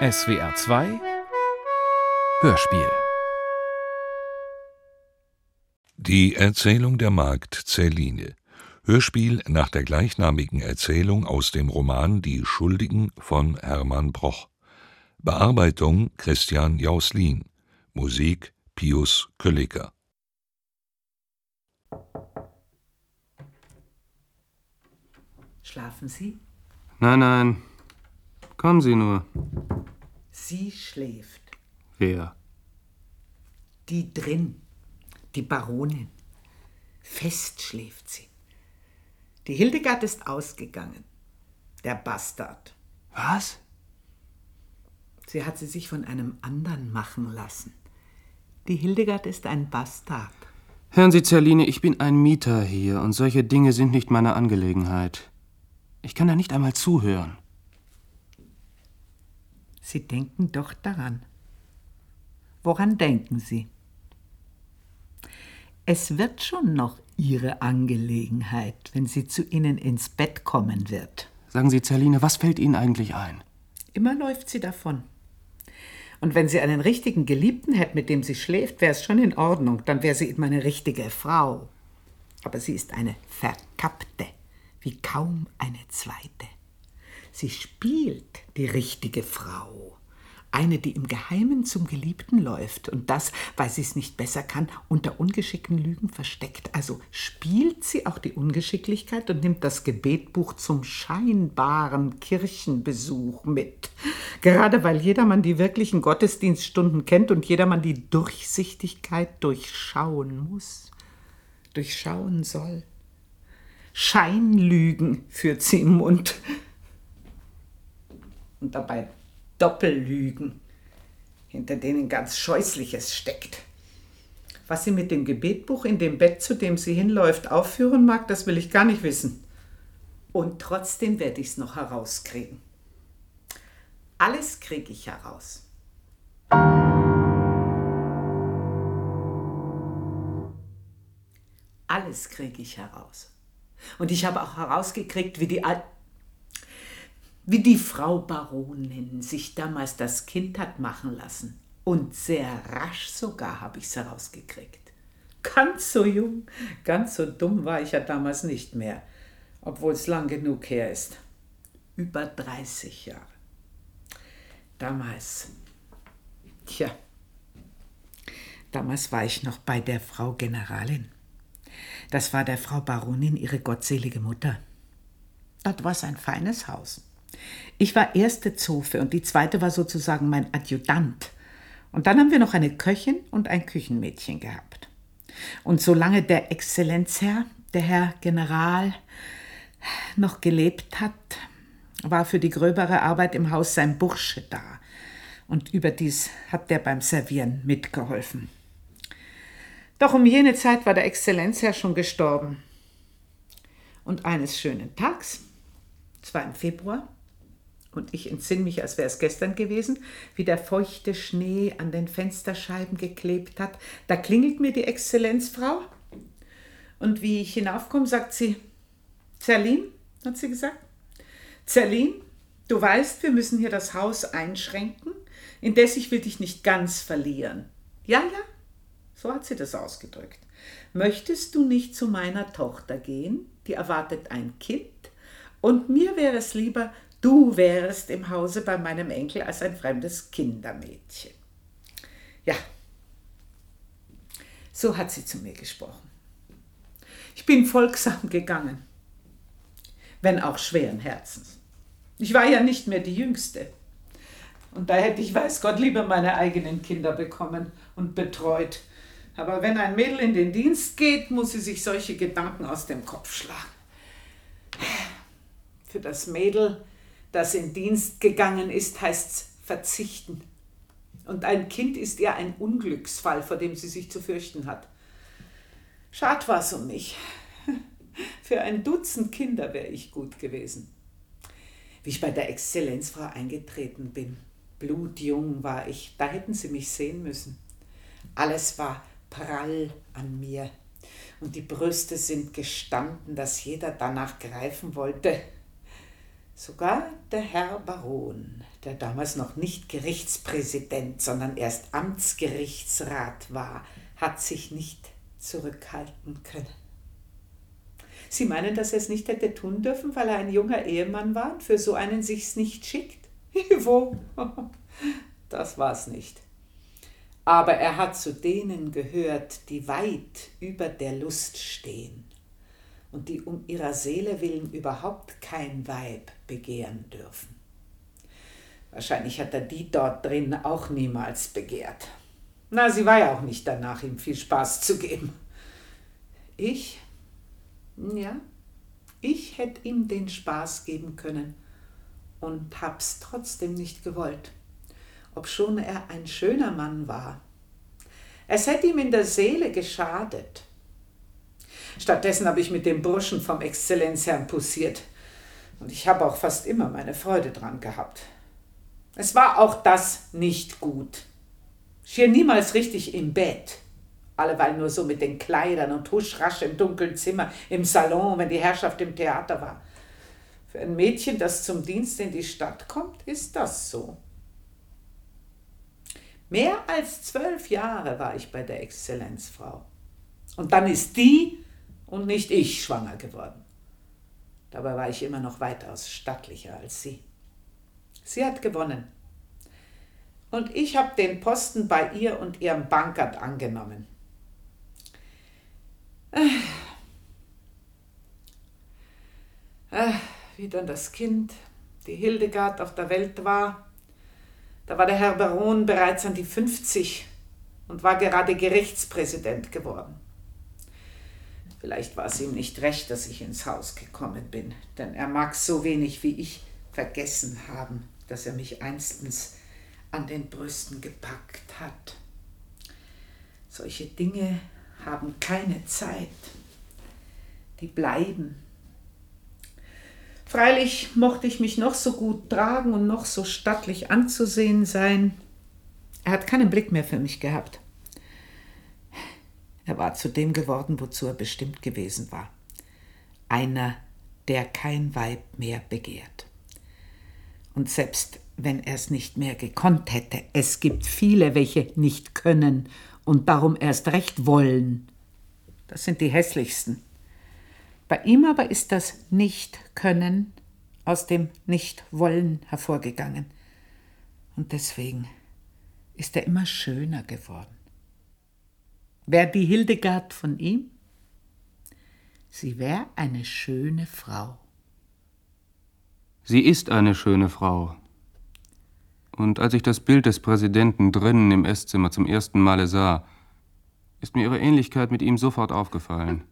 SWR 2 Hörspiel. Die Erzählung der Magd Zerline. Hörspiel nach der gleichnamigen Erzählung aus dem Roman Die Schuldigen von Hermann Broch. Bearbeitung Christian Jauslin. Musik Pius Kölliker. Schlafen Sie? Nein. Kommen Sie nur. Sie schläft. Wer? Die drin. Die Baronin. Fest schläft sie. Die Hildegard ist ausgegangen. Der Bastard. Was? Sie hat sie sich von einem anderen machen lassen. Die Hildegard ist ein Bastard. Hören Sie, Zerline, ich bin ein Mieter hier und solche Dinge sind nicht meine Angelegenheit. Ich kann da nicht einmal zuhören. Sie denken doch daran. Woran denken Sie? Es wird schon noch Ihre Angelegenheit, wenn sie zu Ihnen ins Bett kommen wird. Sagen Sie, Zerline, was fällt Ihnen eigentlich ein? Immer läuft sie davon. Und wenn sie einen richtigen Geliebten hätte, mit dem sie schläft, wäre es schon in Ordnung. Dann wäre sie eben eine richtige Frau. Aber sie ist eine Verkappte, wie kaum eine zweite. Sie spielt die richtige Frau. Eine, die im Geheimen zum Geliebten läuft und das, weil sie es nicht besser kann, unter ungeschickten Lügen versteckt. Also spielt sie auch die Ungeschicklichkeit und nimmt das Gebetbuch zum scheinbaren Kirchenbesuch mit. Gerade weil jedermann die wirklichen Gottesdienststunden kennt und jedermann die Durchsichtigkeit durchschauen muss, durchschauen soll. Scheinlügen führt sie im Mund. Und dabei Doppellügen, hinter denen ganz Scheußliches steckt. Was sie mit dem Gebetbuch in dem Bett, zu dem sie hinläuft, aufführen mag, das will ich gar nicht wissen. Und trotzdem werde ich es noch herauskriegen. Alles kriege ich heraus. Alles kriege ich heraus. Und ich habe auch herausgekriegt, wie die Frau Baronin sich damals das Kind hat machen lassen. Und sehr rasch sogar habe ich es herausgekriegt. Ganz so jung, ganz so dumm war ich ja damals nicht mehr, obwohl es lang genug her ist. Über 30 Jahre. Damals war ich noch bei der Frau Generalin. Das war der Frau Baronin ihre gottselige Mutter. Das war ein feines Haus. Ich war erste Zofe und die zweite war sozusagen mein Adjutant. Und dann haben wir noch eine Köchin und ein Küchenmädchen gehabt. Und solange der Exzellenzherr, der Herr General, noch gelebt hat, war für die gröbere Arbeit im Haus sein Bursche da. Und überdies hat der beim Servieren mitgeholfen. Doch um jene Zeit war der Exzellenzherr schon gestorben. Und eines schönen Tags, es war im Februar, und ich entsinne mich, als wäre es gestern gewesen, wie der feuchte Schnee an den Fensterscheiben geklebt hat. Da klingelt mir die Exzellenzfrau und wie ich hinaufkomme, sagt sie, Zerline, hat sie gesagt, Zerline, du weißt, wir müssen hier das Haus einschränken, indes ich will dich nicht ganz verlieren. Ja, so hat sie das ausgedrückt. Möchtest du nicht zu meiner Tochter gehen? Die erwartet ein Kind und mir wäre es lieber, du wärest im Hause bei meinem Enkel als ein fremdes Kindermädchen. Ja, so hat sie zu mir gesprochen. Ich bin folgsam gegangen, wenn auch schweren Herzens. Ich war ja nicht mehr die Jüngste. Und da hätte ich, weiß Gott, lieber meine eigenen Kinder bekommen und betreut. Aber wenn ein Mädel in den Dienst geht, muss sie sich solche Gedanken aus dem Kopf schlagen. Für das Mädel, das in Dienst gegangen ist, heißt's verzichten. Und ein Kind ist ihr ein Unglücksfall, vor dem sie sich zu fürchten hat. Schad war's um mich. Für ein Dutzend Kinder wäre ich gut gewesen. Wie ich bei der Exzellenzfrau eingetreten bin, blutjung war ich, da hätten sie mich sehen müssen. Alles war prall an mir und die Brüste sind gestanden, dass jeder danach greifen wollte. Sogar der Herr Baron, der damals noch nicht Gerichtspräsident, sondern erst Amtsgerichtsrat war, hat sich nicht zurückhalten können. Sie meinen, dass er es nicht hätte tun dürfen, weil er ein junger Ehemann war und für so einen sich's nicht schickt? Wo? Das war's nicht. Aber er hat zu denen gehört, die weit über der Lust stehen und die um ihrer Seele willen überhaupt kein Weib begehren dürfen. Wahrscheinlich hat er die dort drin auch niemals begehrt. Na, sie war ja auch nicht danach, ihm viel Spaß zu geben. Ich hätte ihm den Spaß geben können und hab's trotzdem nicht gewollt, obschon er ein schöner Mann war. Es hätte ihm in der Seele geschadet. Stattdessen habe ich mit dem Burschen vom Exzellenzherrn poussiert und ich habe auch fast immer meine Freude dran gehabt. Es war auch das nicht gut. Schier niemals richtig im Bett. Alleweil nur so mit den Kleidern und huschrasch im dunklen Zimmer, im Salon, wenn die Herrschaft im Theater war. Für ein Mädchen, das zum Dienst in die Stadt kommt, ist das so. Mehr als 12 Jahre war ich bei der Exzellenzfrau. Und dann ist die und nicht ich schwanger geworden. Dabei war ich immer noch weitaus stattlicher als sie. Sie hat gewonnen. Und ich habe den Posten bei ihr und ihrem Bankert angenommen. Wie dann das Kind, die Hildegard, auf der Welt war, da war der Herr Baron bereits an die 50 und war gerade Gerichtspräsident geworden. Vielleicht war es ihm nicht recht, dass ich ins Haus gekommen bin, denn er mag so wenig wie ich vergessen haben, dass er mich einstens an den Brüsten gepackt hat. Solche Dinge haben keine Zeit, die bleiben. Freilich mochte ich mich noch so gut tragen und noch so stattlich anzusehen sein. Er hat keinen Blick mehr für mich gehabt. Er war zu dem geworden, wozu er bestimmt gewesen war. Einer, der kein Weib mehr begehrt. Und selbst wenn er es nicht mehr gekonnt hätte, es gibt viele, welche nicht können und darum erst recht wollen. Das sind die hässlichsten. Bei ihm aber ist das Nicht-Können aus dem Nicht-Wollen hervorgegangen. Und deswegen ist er immer schöner geworden. Wär die Hildegard von ihm? Sie wär eine schöne Frau. Sie ist eine schöne Frau. Und als ich das Bild des Präsidenten drinnen im Esszimmer zum ersten Male sah, ist mir ihre Ähnlichkeit mit ihm sofort aufgefallen.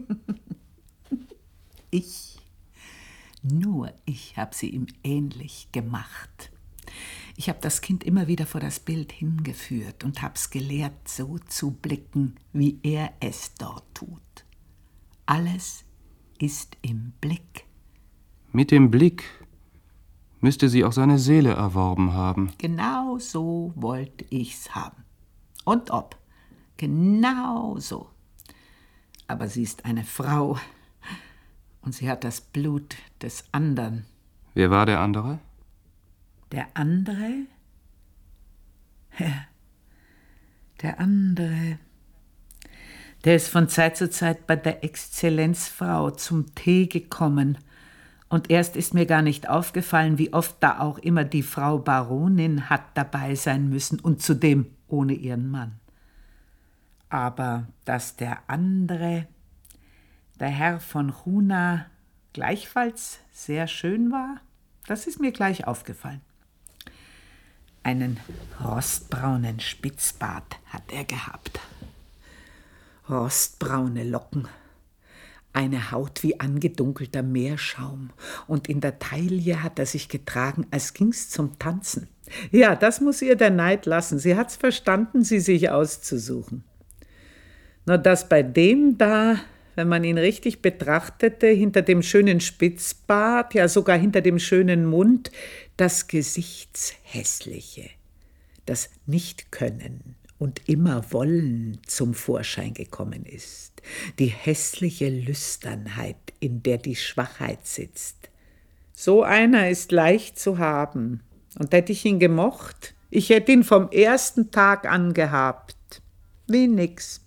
Nur ich habe sie ihm ähnlich gemacht. Ich habe das Kind immer wieder vor das Bild hingeführt und hab's gelehrt, so zu blicken, wie er es dort tut. Alles ist im Blick. Mit dem Blick müsste sie auch seine Seele erworben haben. Genau so wollte ich's haben. Und ob. Genau so. Aber sie ist eine Frau und sie hat das Blut des anderen. Wer war der andere? Der andere? Ja, der andere. Der ist von Zeit zu Zeit bei der Exzellenzfrau zum Tee gekommen. Und erst ist mir gar nicht aufgefallen, wie oft da auch immer die Frau Baronin hat dabei sein müssen und zudem ohne ihren Mann. Aber dass der andere, der Herr von Chuna, gleichfalls sehr schön war, das ist mir gleich aufgefallen. Einen rostbraunen Spitzbart hat er gehabt. Rostbraune Locken, eine Haut wie angedunkelter Meerschaum und in der Taille hat er sich getragen, als ging's zum Tanzen. Ja, das muss ihr der Neid lassen. Sie hat's verstanden, sie sich auszusuchen. Nur dass bei dem da, wenn man ihn richtig betrachtete, hinter dem schönen Spitzbart, ja sogar hinter dem schönen Mund, das Gesichtshässliche, das Nichtkönnen und immer Wollen zum Vorschein gekommen ist, die hässliche Lüsternheit, in der die Schwachheit sitzt. So einer ist leicht zu haben, Und hätte ich ihn gemocht, ich hätte ihn vom ersten Tag an gehabt. Wie nix.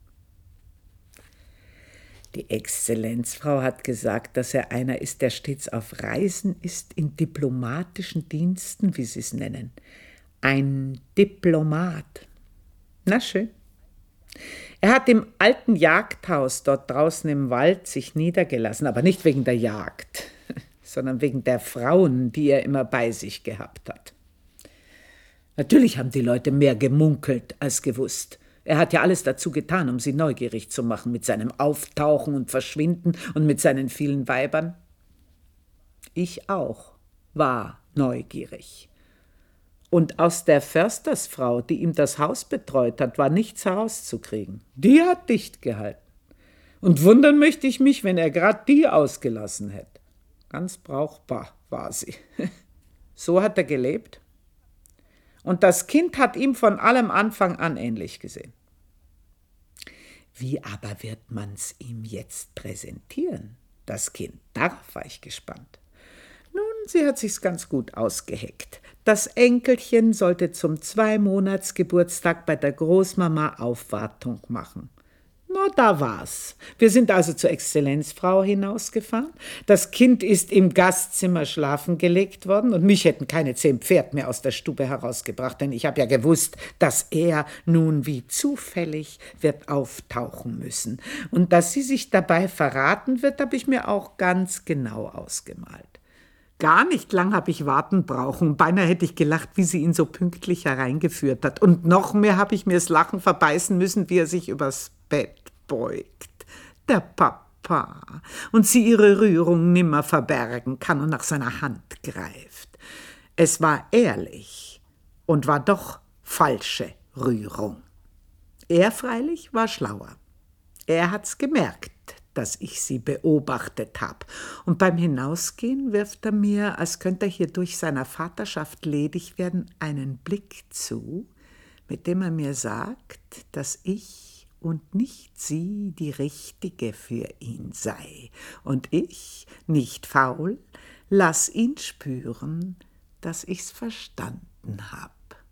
Die Exzellenzfrau hat gesagt, dass er einer ist, der stets auf Reisen ist, in diplomatischen Diensten, wie sie es nennen. Ein Diplomat. Na schön. Er hat im alten Jagdhaus dort draußen im Wald sich niedergelassen, aber nicht wegen der Jagd, sondern wegen der Frauen, die er immer bei sich gehabt hat. Natürlich haben die Leute mehr gemunkelt als gewusst. Er hat ja alles dazu getan, um sie neugierig zu machen, mit seinem Auftauchen und Verschwinden und mit seinen vielen Weibern. Ich auch war neugierig. Und aus der Förstersfrau, die ihm das Haus betreut hat, war nichts herauszukriegen. Die hat dicht gehalten. Und wundern möchte ich mich, wenn er gerade die ausgelassen hätte. Ganz brauchbar war sie. So hat er gelebt. Und das Kind hat ihm von allem Anfang an ähnlich gesehen. Wie aber wird man's ihm jetzt präsentieren, das Kind? Darauf war ich gespannt. Nun, sie hat sich's ganz gut ausgeheckt. Das Enkelchen sollte zum 2-Monats-Geburtstag bei der Großmama Aufwartung machen. Na, da war's. Wir sind also zur Exzellenzfrau hinausgefahren. Das Kind ist im Gastzimmer schlafen gelegt worden und mich hätten keine 10 Pferd mehr aus der Stube herausgebracht, denn ich habe ja gewusst, dass er nun wie zufällig wird auftauchen müssen. Und dass sie sich dabei verraten wird, habe ich mir auch ganz genau ausgemalt. Gar nicht lang habe ich warten brauchen. Beinahe hätte ich gelacht, wie sie ihn so pünktlich hereingeführt hat. Und noch mehr habe ich mir das Lachen verbeißen müssen, wie er sich übers Bett beugt. Der Papa. Und sie ihre Rührung nimmer verbergen kann und nach seiner Hand greift. Es war ehrlich und war doch falsche Rührung. Er freilich war schlauer. Er hat's gemerkt, dass ich sie beobachtet habe. Und beim Hinausgehen wirft er mir, als könnte er hier durch seiner Vaterschaft ledig werden, einen Blick zu, mit dem er mir sagt, dass ich und nicht sie die Richtige für ihn sei. Und ich, nicht faul, lass ihn spüren, dass ich's verstanden hab.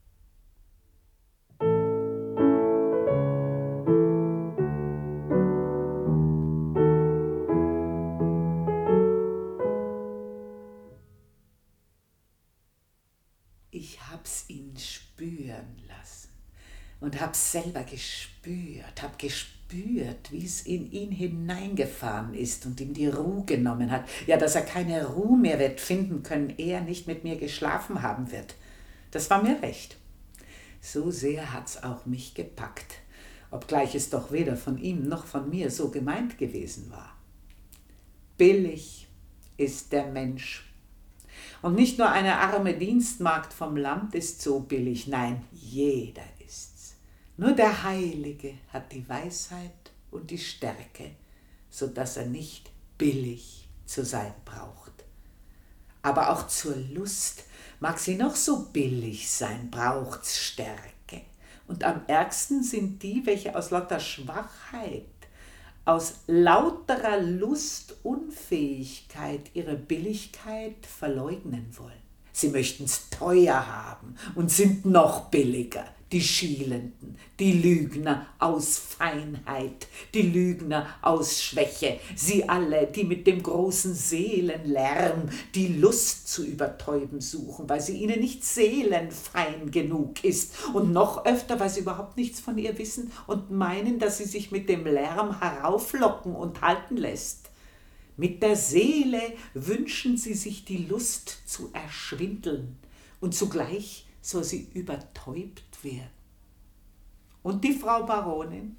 Ich hab's ihn spüren lassen und hab's selber gespürt, hab gespürt, wie's in ihn hineingefahren ist und ihm die Ruhe genommen hat. Ja, dass er keine Ruhe mehr wird finden können, ehe er nicht mit mir geschlafen haben wird. Das war mir recht. So sehr hat's auch mich gepackt, obgleich es doch weder von ihm noch von mir so gemeint gewesen war. Billig ist der Mensch. Und nicht nur eine arme Dienstmagd vom Land ist so billig, nein, jeder ist's. Nur der Heilige hat die Weisheit und die Stärke, so dass er nicht billig zu sein braucht. Aber auch zur Lust mag sie noch so billig sein, braucht's Stärke. Und am ärgsten sind die, welche aus lauter Schwachheit, aus lauterer Lustunfähigkeit ihre Billigkeit verleugnen wollen. Sie möchten's teuer haben und sind noch billiger. Die Schielenden, die Lügner aus Feinheit, die Lügner aus Schwäche, sie alle, die mit dem großen Seelenlärm die Lust zu übertäuben suchen, weil sie ihnen nicht seelenfein genug ist und noch öfter, weil sie überhaupt nichts von ihr wissen und meinen, dass sie sich mit dem Lärm herauflocken und halten lässt. Mit der Seele wünschen sie sich die Lust zu erschwindeln und zugleich soll sie übertäubt werden. Und die Frau Baronin?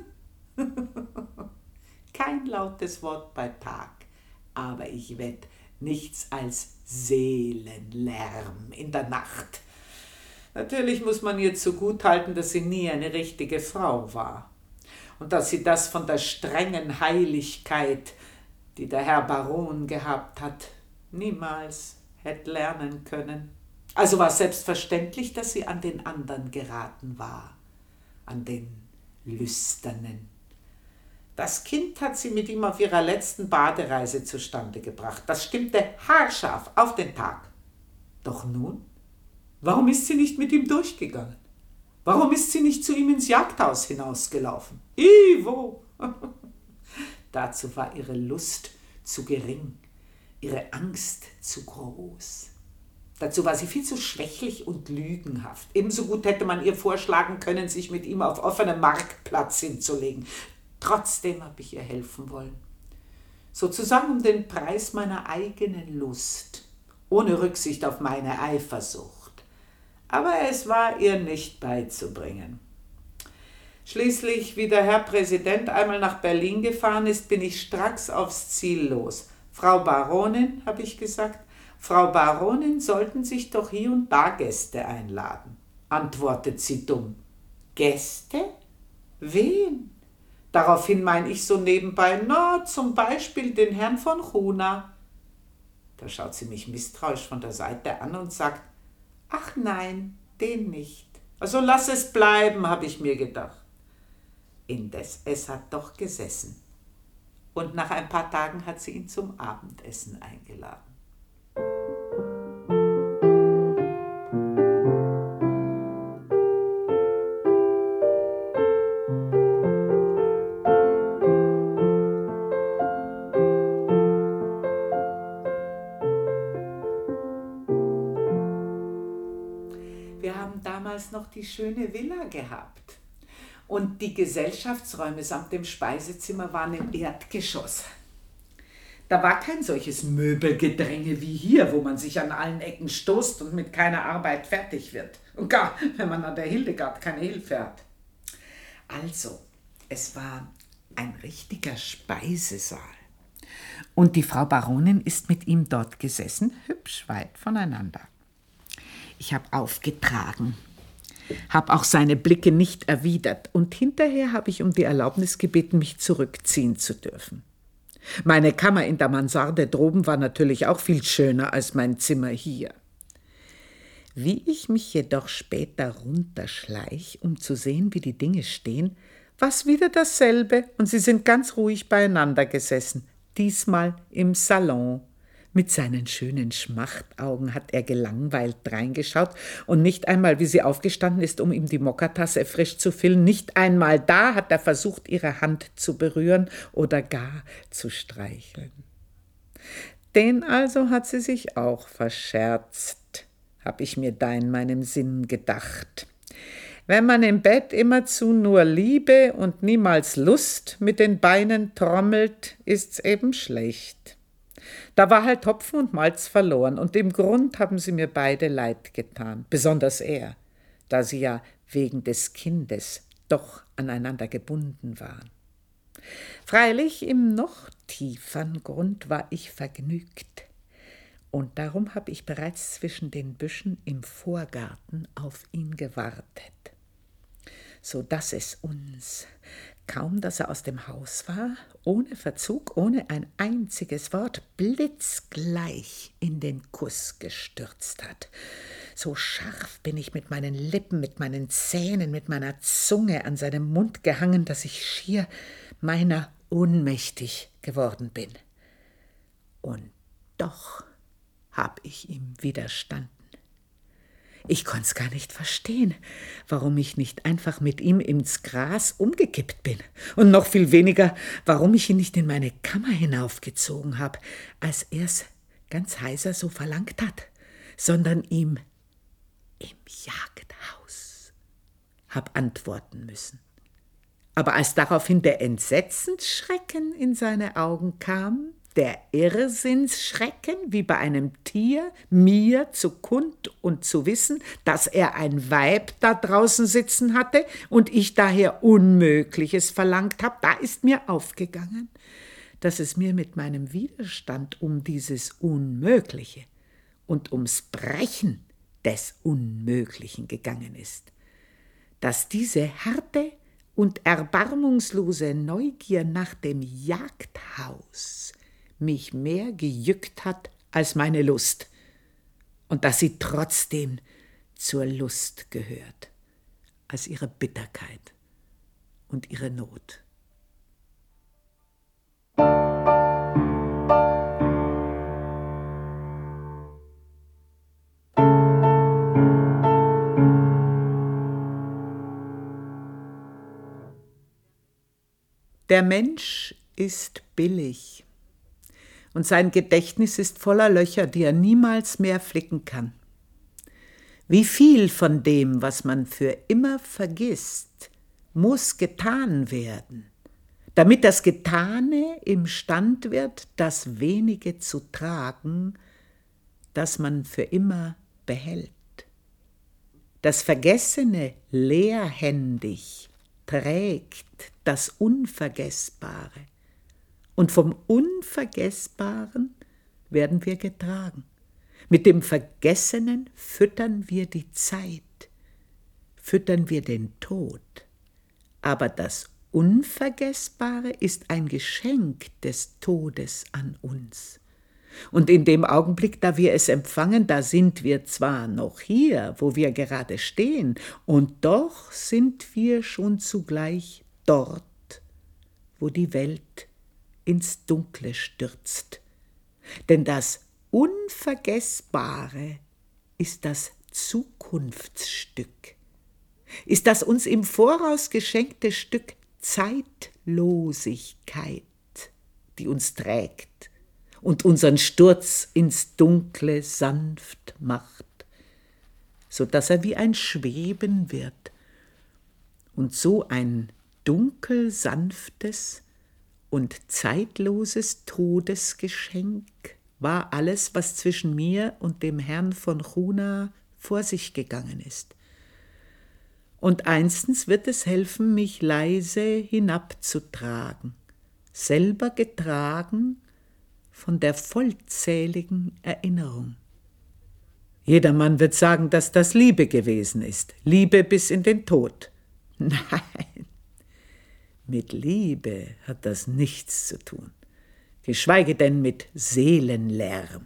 Kein lautes Wort bei Tag, aber ich wett nichts als Seelenlärm in der Nacht. Natürlich muss man ihr zugutehalten, dass sie nie eine richtige Frau war und dass sie das von der strengen Heiligkeit, die der Herr Baron gehabt hat, niemals hätte lernen können. Also war es selbstverständlich, dass sie an den anderen geraten war, an den Lüsternen. Das Kind hat sie mit ihm auf ihrer letzten Badereise zustande gebracht. Das stimmte haarscharf auf den Tag. Doch nun Warum ist sie nicht mit ihm durchgegangen? Warum ist sie nicht zu ihm ins Jagdhaus hinausgelaufen? Ivo! Dazu war ihre Lust zu gering, ihre Angst zu groß. Dazu war sie viel zu schwächlich und lügenhaft. Ebenso gut hätte man ihr vorschlagen können, sich mit ihm auf offenem Marktplatz hinzulegen. Trotzdem habe ich ihr helfen wollen. Sozusagen um den Preis meiner eigenen Lust, ohne Rücksicht auf meine Eifersucht. Aber es war ihr nicht beizubringen. Schließlich, wie der Herr Präsident einmal nach Berlin gefahren ist, bin ich stracks aufs Ziel los. Frau Baronin, habe ich gesagt, Frau Baronin, sollten sich doch hier und da Gäste einladen, antwortet sie dumm. Gäste? Wen? Daraufhin meine ich so nebenbei, na, zum Beispiel den Herrn von Chuna. Da schaut sie mich misstrauisch von der Seite an und sagt, ach nein, den nicht. Also lass es bleiben, habe ich mir gedacht. Indes, es hat doch gesessen. Und nach ein paar Tagen hat sie ihn zum Abendessen eingeladen. Wir haben damals noch die schöne Villa gehabt. Und die Gesellschaftsräume samt dem Speisezimmer waren im Erdgeschoss. Da war kein solches Möbelgedränge wie hier, wo man sich an allen Ecken stoßt und mit keiner Arbeit fertig wird. Und gar, wenn man an der Hildegard keine Hilfe hat. Also, es war ein richtiger Speisesaal. Und die Frau Baronin ist mit ihm dort gesessen, hübsch weit voneinander. Ich habe aufgetragen, habe auch seine Blicke nicht erwidert und hinterher habe ich um die Erlaubnis gebeten, mich zurückziehen zu dürfen. Meine Kammer in der Mansarde droben war natürlich auch viel schöner als mein Zimmer hier. Wie ich mich jedoch später runterschleich, um zu sehen, wie die Dinge stehen, war's wieder dasselbe und sie sind ganz ruhig beieinander gesessen, diesmal im Salon. Mit seinen schönen Schmachtaugen hat er gelangweilt reingeschaut und nicht einmal, wie sie aufgestanden ist, um ihm die Mokkattasse frisch zu füllen, nicht einmal da hat er versucht, ihre Hand zu berühren oder gar zu streicheln. Den also hat sie sich auch verscherzt, hab ich mir da in meinem Sinn gedacht. Wenn man im Bett immerzu nur Liebe und niemals Lust mit den Beinen trommelt, ist's eben schlecht. Da war halt Hopfen und Malz verloren und im Grund haben sie mir beide leid getan, besonders er, da sie ja wegen des Kindes doch aneinander gebunden waren. Freilich im noch tieferen Grund war ich vergnügt und darum habe ich bereits zwischen den Büschen im Vorgarten auf ihn gewartet, so dass es uns, kaum dass er aus dem Haus war, ohne Verzug, ohne ein einziges Wort, blitzgleich in den Kuss gestürzt hat. So scharf bin ich mit meinen Lippen, mit meinen Zähnen, mit meiner Zunge an seinem Mund gehangen, dass ich schier meiner ohnmächtig geworden bin. Und doch hab ich ihm widerstanden. Ich konnt's gar nicht verstehen, warum ich nicht einfach mit ihm ins Gras umgekippt bin. Und noch viel weniger, warum ich ihn nicht in meine Kammer hinaufgezogen habe, als er's ganz heiser so verlangt hat, sondern ihm im Jagdhaus hab antworten müssen. Aber als daraufhin der Entsetzensschrecken in seine Augen kam, der Irrsinnsschrecken, wie bei einem Tier, mir zu kund und zu wissen, dass er ein Weib da draußen sitzen hatte und ich daher Unmögliches verlangt habe, da ist mir aufgegangen, dass es mir mit meinem Widerstand um dieses Unmögliche und ums Brechen des Unmöglichen gegangen ist, dass diese harte und erbarmungslose Neugier nach dem Jagdhaus mich mehr gejückt hat als meine Lust und dass sie trotzdem zur Lust gehört, als ihre Bitterkeit und ihre Not. Der Mensch ist billig und sein Gedächtnis ist voller Löcher, die er niemals mehr flicken kann. Wie viel von dem, was man für immer vergisst, muss getan werden, damit das Getane imstand wird, das Wenige zu tragen, das man für immer behält. Das Vergessene leerhändig trägt das Unvergessbare, und vom Unvergessbaren werden wir getragen. Mit dem Vergessenen füttern wir die Zeit, füttern wir den Tod. Aber das Unvergessbare ist ein Geschenk des Todes an uns. Und in dem Augenblick, da wir es empfangen, da sind wir zwar noch hier, wo wir gerade stehen, und doch sind wir schon zugleich dort, wo die Welt ins Dunkle stürzt. Denn das Unvergessbare ist das Zukunftsstück, ist das uns im Voraus geschenkte Stück Zeitlosigkeit, die uns trägt und unseren Sturz ins Dunkle sanft macht, so dass er wie ein Schweben wird. Und so ein dunkelsanftes und zeitloses Todesgeschenk war alles, was zwischen mir und dem Herrn von Chuna vor sich gegangen ist. Und einstens wird es helfen, mich leise hinabzutragen, selber getragen von der vollzähligen Erinnerung. Jedermann wird sagen, dass das Liebe gewesen ist, Liebe bis in den Tod. Nein, mit Liebe hat das nichts zu tun, geschweige denn mit Seelenlärm.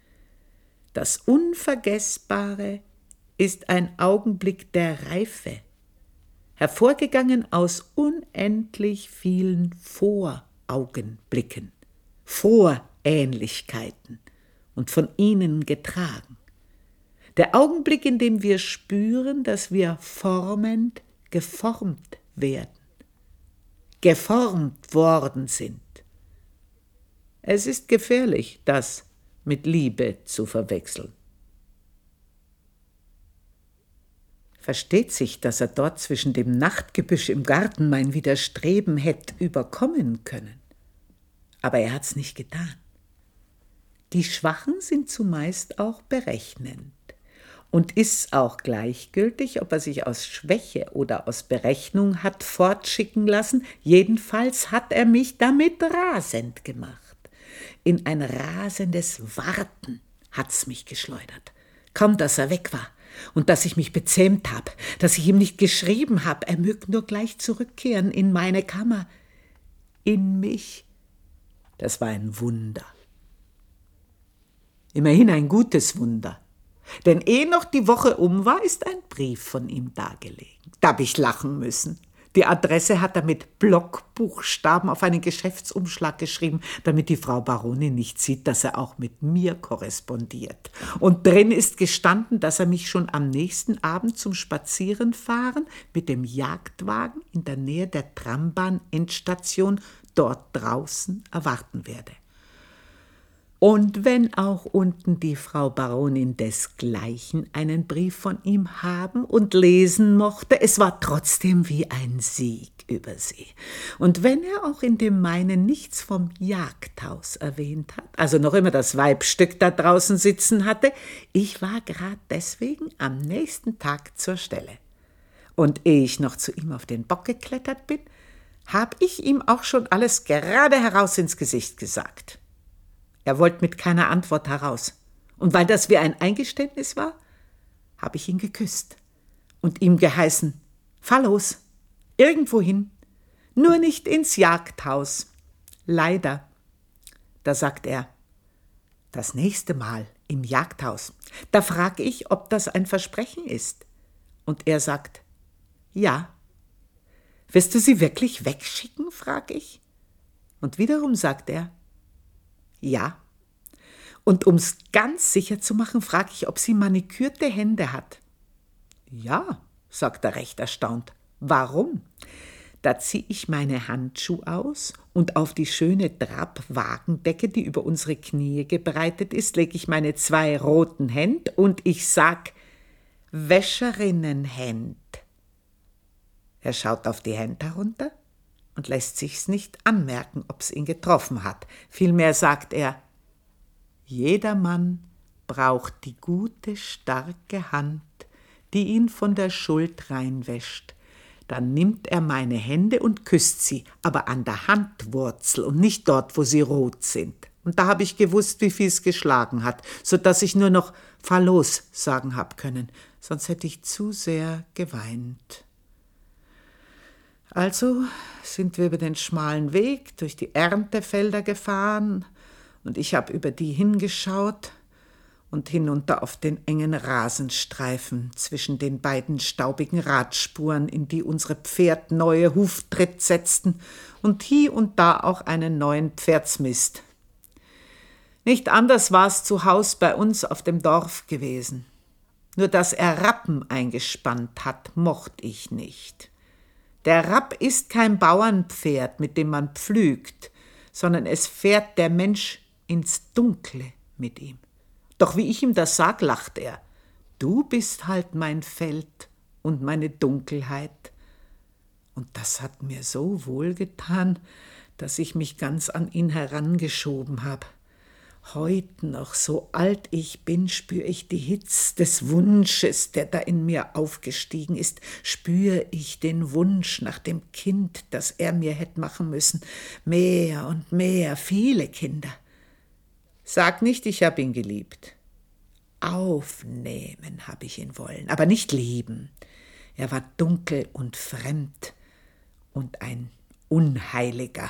Das Unvergessbare ist ein Augenblick der Reife, hervorgegangen aus unendlich vielen Voraugenblicken, Vorähnlichkeiten und von ihnen getragen. Der Augenblick, in dem wir spüren, dass wir formend geformt werden, geformt worden sind. Es ist gefährlich, das mit Liebe zu verwechseln. Versteht sich, dass er dort zwischen dem Nachtgebüsch im Garten mein Widerstreben hätte überkommen können. Aber er hat's nicht getan. Die Schwachen sind zumeist auch berechnend. Und ist's auch gleichgültig, ob er sich aus Schwäche oder aus Berechnung hat fortschicken lassen, jedenfalls hat er mich damit rasend gemacht. In ein rasendes Warten hat's mich geschleudert. Kaum, dass er weg war und dass ich mich bezähmt habe, dass ich ihm nicht geschrieben habe, er mög nur gleich zurückkehren in meine Kammer, in mich. Das war ein Wunder. Immerhin ein gutes Wunder. Denn ehe noch die Woche um war, ist ein Brief von ihm dagelegen. Da hab ich lachen müssen. Die Adresse hat er mit Blockbuchstaben auf einen Geschäftsumschlag geschrieben, damit die Frau Baronin nicht sieht, dass er auch mit mir korrespondiert. Und drin ist gestanden, dass er mich schon am nächsten Abend zum Spazierenfahren mit dem Jagdwagen in der Nähe der Trambahn-Endstation dort draußen erwarten werde. Und wenn auch unten die Frau Baronin desgleichen einen Brief von ihm haben und lesen mochte, es war trotzdem wie ein Sieg über sie. Und wenn er auch in dem meinen nichts vom Jagdhaus erwähnt hat, also noch immer das Weibstück da draußen sitzen hatte, ich war gerade deswegen am nächsten Tag zur Stelle. Und ehe ich noch zu ihm auf den Bock geklettert bin, habe ich ihm auch schon alles gerade heraus ins Gesicht gesagt. Er wollte mit keiner Antwort heraus. Und weil das wie ein Eingeständnis war, habe ich ihn geküsst und ihm geheißen, fahr los, irgendwo hin, nur nicht ins Jagdhaus. Leider. Da sagt er, das nächste Mal im Jagdhaus, da frage ich, ob das ein Versprechen ist. Und er sagt, ja. Wirst du sie wirklich wegschicken, frage ich. Und wiederum sagt er, ja. Und um's ganz sicher zu machen, frage ich, ob sie manikürte Hände hat. Ja, sagt er recht erstaunt. Warum? Da ziehe ich meine Handschuhe aus und auf die schöne Trapp-Wagendecke, die über unsere Knie gebreitet ist, lege ich meine 2 roten Hände und ich sag, Wäscherinnenhänd. Er schaut auf die Hände herunter und lässt sich's nicht anmerken, ob's ihn getroffen hat. Vielmehr sagt er, jeder Mann braucht die gute, starke Hand, die ihn von der Schuld reinwäscht. Dann nimmt er meine Hände und küsst sie, aber an der Handwurzel und nicht dort, wo sie rot sind. Und da habe ich gewusst, wie viel es geschlagen hat, sodass ich nur noch Falos sagen hab können, sonst hätte ich zu sehr geweint. Also sind wir über den schmalen Weg durch die Erntefelder gefahren und ich habe über die hingeschaut und hinunter auf den engen Rasenstreifen zwischen den beiden staubigen Radspuren, in die unsere Pferd neue Huftritt setzten und hier und da auch einen neuen Pferdsmist. Nicht anders war es zu Haus bei uns auf dem Dorf gewesen. Nur dass er Rappen eingespannt hat, mocht ich nicht. Der Rapp ist kein Bauernpferd, mit dem man pflügt, sondern es fährt der Mensch ins Dunkle mit ihm. Doch wie ich ihm das sag, lacht er. Du bist halt mein Feld und meine Dunkelheit. Und das hat mir so wohlgetan, dass ich mich ganz an ihn herangeschoben habe. Heute noch, so alt ich bin, spüre ich die Hitze des Wunsches, der da in mir aufgestiegen ist. Spüre ich den Wunsch nach dem Kind, das er mir hätte machen müssen. Mehr und mehr, viele Kinder. Sag nicht, ich habe ihn geliebt. Aufnehmen habe ich ihn wollen, aber nicht lieben. Er war dunkel und fremd und ein Unheiliger.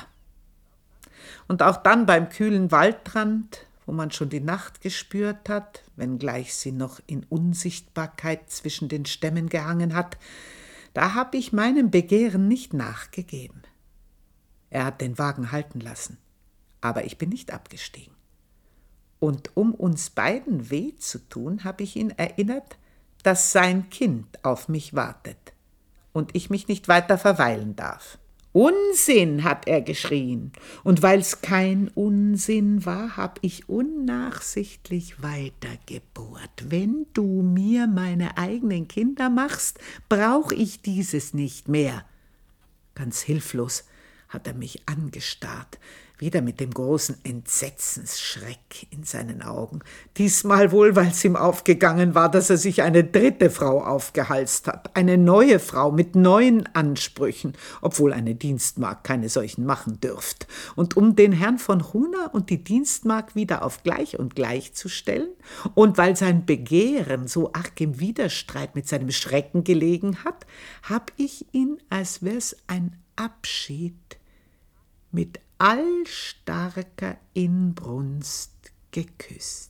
Und auch dann beim kühlen Waldrand, wo man schon die Nacht gespürt hat, wenngleich sie noch in Unsichtbarkeit zwischen den Stämmen gehangen hat, da habe ich meinem Begehren nicht nachgegeben. Er hat den Wagen halten lassen, aber ich bin nicht abgestiegen. Und um uns beiden weh zu tun, habe ich ihn erinnert, dass sein Kind auf mich wartet und ich mich nicht weiter verweilen darf. Unsinn, hat er geschrien, und weil's kein Unsinn war, hab ich unnachsichtlich weitergebohrt. Wenn du mir meine eigenen Kinder machst, brauch ich dieses nicht mehr. Ganz hilflos hat er mich angestarrt, wieder mit dem großen Entsetzensschreck in seinen Augen. Diesmal wohl, weil es ihm aufgegangen war, dass er sich eine 3. Frau aufgehalst hat, eine neue Frau mit neuen Ansprüchen, obwohl eine Dienstmagd keine solchen machen dürft. Und um den Herrn von Chuna und die Dienstmagd wieder auf gleich und gleich zu stellen, und weil sein Begehren so arg im Widerstreit mit seinem Schrecken gelegen hat, hab ich ihn, als wär's ein Abschied, mit allstarker Inbrunst geküsst.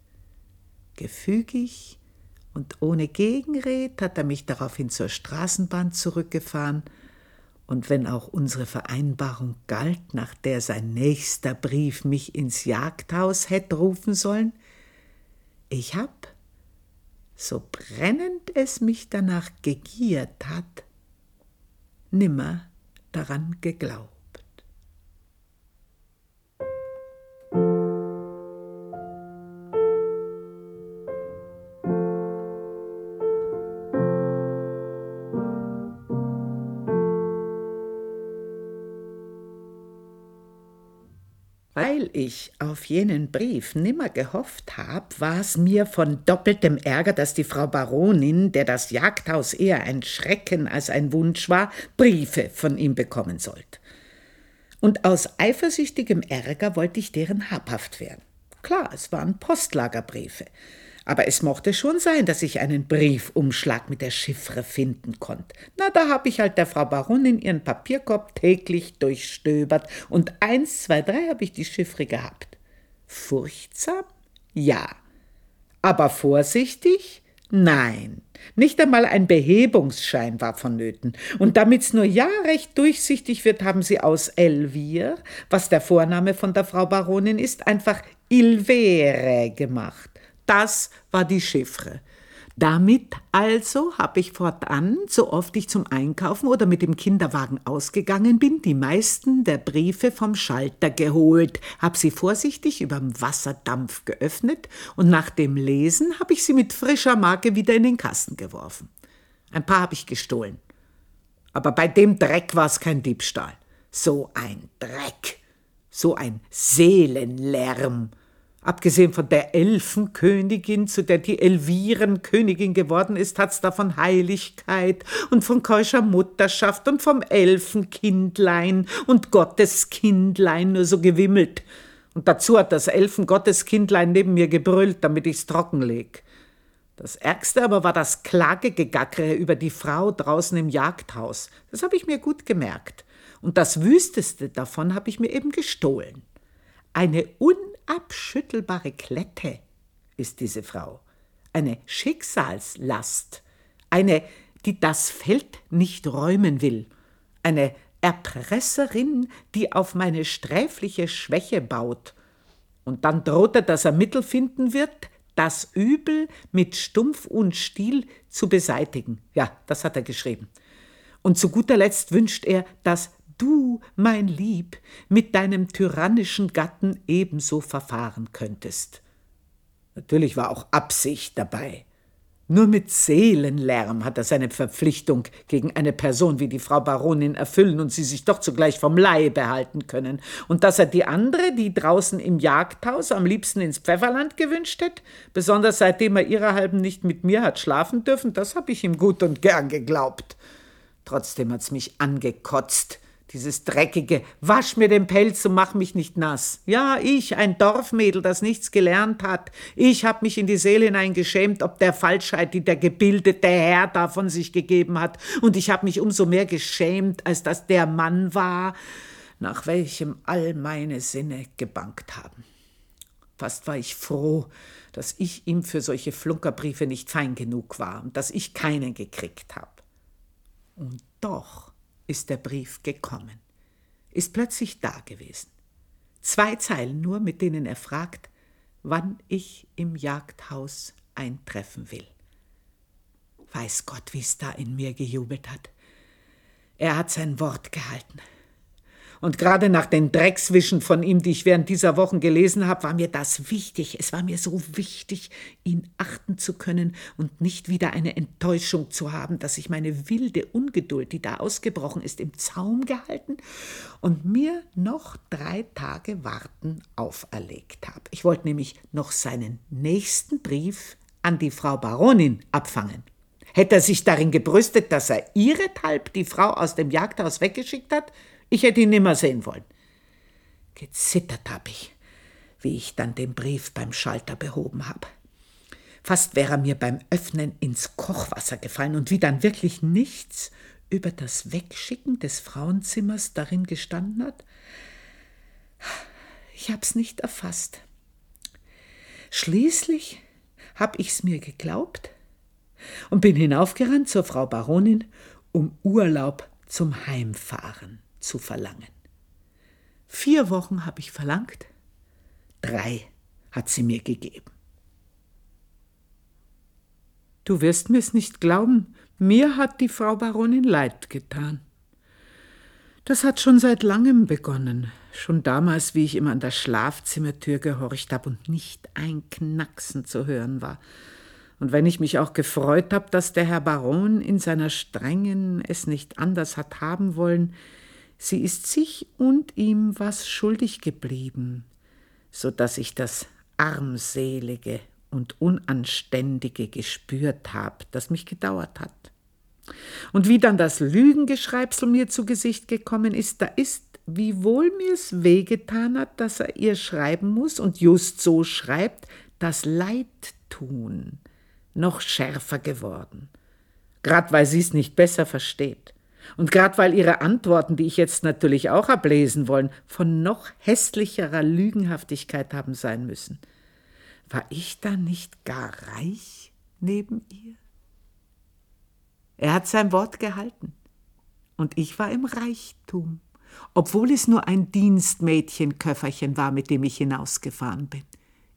Gefügig und ohne Gegenred hat er mich daraufhin zur Straßenbahn zurückgefahren, und wenn auch unsere Vereinbarung galt, nach der sein nächster Brief mich ins Jagdhaus hätte rufen sollen, ich hab, so brennend es mich danach gegiert hat, nimmer daran geglaubt. Weil ich auf jenen Brief nimmer gehofft hab, war's mir von doppeltem Ärger, dass die Frau Baronin, der das Jagdhaus eher ein Schrecken als ein Wunsch war, Briefe von ihm bekommen sollte. Und aus eifersüchtigem Ärger wollte ich deren habhaft werden. Klar, es waren Postlagerbriefe, aber es mochte schon sein, dass ich einen Briefumschlag mit der Chiffre finden konnte. Na, da hab ich halt der Frau Baronin ihren Papierkorb täglich durchstöbert und 1, 2, 3 hab ich die Chiffre gehabt. Furchtsam? Ja. Aber vorsichtig? Nein. Nicht einmal ein Behebungsschein war vonnöten. Und damit's nur ja recht durchsichtig wird, haben sie aus Elvire, was der Vorname von der Frau Baronin ist, einfach Ilvere gemacht. Das war die Chiffre. Damit also habe ich fortan, so oft ich zum Einkaufen oder mit dem Kinderwagen ausgegangen bin, die meisten der Briefe vom Schalter geholt, habe sie vorsichtig überm Wasserdampf geöffnet und nach dem Lesen habe ich sie mit frischer Marke wieder in den Kasten geworfen. Ein paar habe ich gestohlen. Aber bei dem Dreck war es kein Diebstahl. So ein Dreck, so ein Seelenlärm. Abgesehen von der Elfenkönigin, zu der die Elvirenkönigin geworden ist, hat's da von Heiligkeit und von keuscher Mutterschaft und vom Elfenkindlein und Gotteskindlein nur so gewimmelt. Und dazu hat das Elfengotteskindlein neben mir gebrüllt, damit ich's trocken leg. Das Ärgste aber war das Klagegegackere über die Frau draußen im Jagdhaus. Das habe ich mir gut gemerkt. Und das Wüsteste davon habe ich mir eben gestohlen. Eine unabschüttelbare Klette ist diese Frau. Eine Schicksalslast. Eine, die das Feld nicht räumen will. Eine Erpresserin, die auf meine sträfliche Schwäche baut. Und dann droht er, dass er Mittel finden wird, das Übel mit Stumpf und Stiel zu beseitigen. Ja, das hat er geschrieben. Und zu guter Letzt wünscht er, dass du, mein Lieb, mit deinem tyrannischen Gatten ebenso verfahren könntest. Natürlich war auch Absicht dabei. Nur mit Seelenlärm hat er seine Verpflichtung gegen eine Person wie die Frau Baronin erfüllen und sie sich doch zugleich vom Leibe halten können. Und dass er die andere, die draußen im Jagdhaus am liebsten ins Pfefferland gewünscht hätte, besonders seitdem er ihrethalben nicht mit mir hat schlafen dürfen, das habe ich ihm gut und gern geglaubt. Trotzdem hat's mich angekotzt. Dieses dreckige, wasch mir den Pelz und mach mich nicht nass. Ja, ich, ein Dorfmädel, das nichts gelernt hat. Ich hab mich in die Seele hinein geschämt, ob der Falschheit, die der gebildete Herr da von sich gegeben hat. Und ich hab mich umso mehr geschämt, als dass der Mann war, nach welchem all meine Sinne gebangt haben. Fast war ich froh, dass ich ihm für solche Flunkerbriefe nicht fein genug war und dass ich keinen gekriegt habe. Und doch ist der Brief gekommen, ist plötzlich da gewesen. 2 Zeilen nur, mit denen er fragt, wann ich im Jagdhaus eintreffen will. Weiß Gott, wie es da in mir gejubelt hat. Er hat sein Wort gehalten. Und gerade nach den Dreckswischen von ihm, die ich während dieser Wochen gelesen habe, war mir das wichtig. Es war mir so wichtig, ihn achten zu können und nicht wieder eine Enttäuschung zu haben, dass ich meine wilde Ungeduld, die da ausgebrochen ist, im Zaum gehalten und mir noch 3 Tage Warten auferlegt habe. Ich wollte nämlich noch seinen nächsten Brief an die Frau Baronin abfangen. Hätte er sich darin gebrüstet, dass er ihrethalb die Frau aus dem Jagdhaus weggeschickt hat, ich hätte ihn nimmer sehen wollen. Gezittert habe ich, wie ich dann den Brief beim Schalter behoben habe. Fast wäre er mir beim Öffnen ins Kochwasser gefallen und wie dann wirklich nichts über das Wegschicken des Frauenzimmers darin gestanden hat. Ich hab's nicht erfasst. Schließlich habe ich's mir geglaubt und bin hinaufgerannt zur Frau Baronin, um Urlaub zum Heimfahren zu verlangen. 4 Wochen habe ich verlangt, 3 hat sie mir gegeben. Du wirst mir's nicht glauben, mir hat die Frau Baronin leid getan. Das hat schon seit langem begonnen, schon damals, wie ich immer an der Schlafzimmertür gehorcht habe und nicht ein Knacksen zu hören war. Und wenn ich mich auch gefreut habe, dass der Herr Baron in seiner Strengen es nicht anders hat haben wollen, sie ist sich und ihm was schuldig geblieben, so dass ich das Armselige und Unanständige gespürt habe, das mich gedauert hat. Und wie dann das Lügengeschreibsel mir zu Gesicht gekommen ist, da ist, wiewohl mir's wehgetan hat, dass er ihr schreiben muss und just so schreibt, das Leidtun noch schärfer geworden. Grad weil sie's nicht besser versteht. Und grad weil ihre Antworten, die ich jetzt natürlich auch ablesen wollen, von noch hässlicherer Lügenhaftigkeit haben sein müssen. War ich da nicht gar reich neben ihr? Er hat sein Wort gehalten. Und ich war im Reichtum, obwohl es nur ein Dienstmädchenköfferchen war, mit dem ich hinausgefahren bin.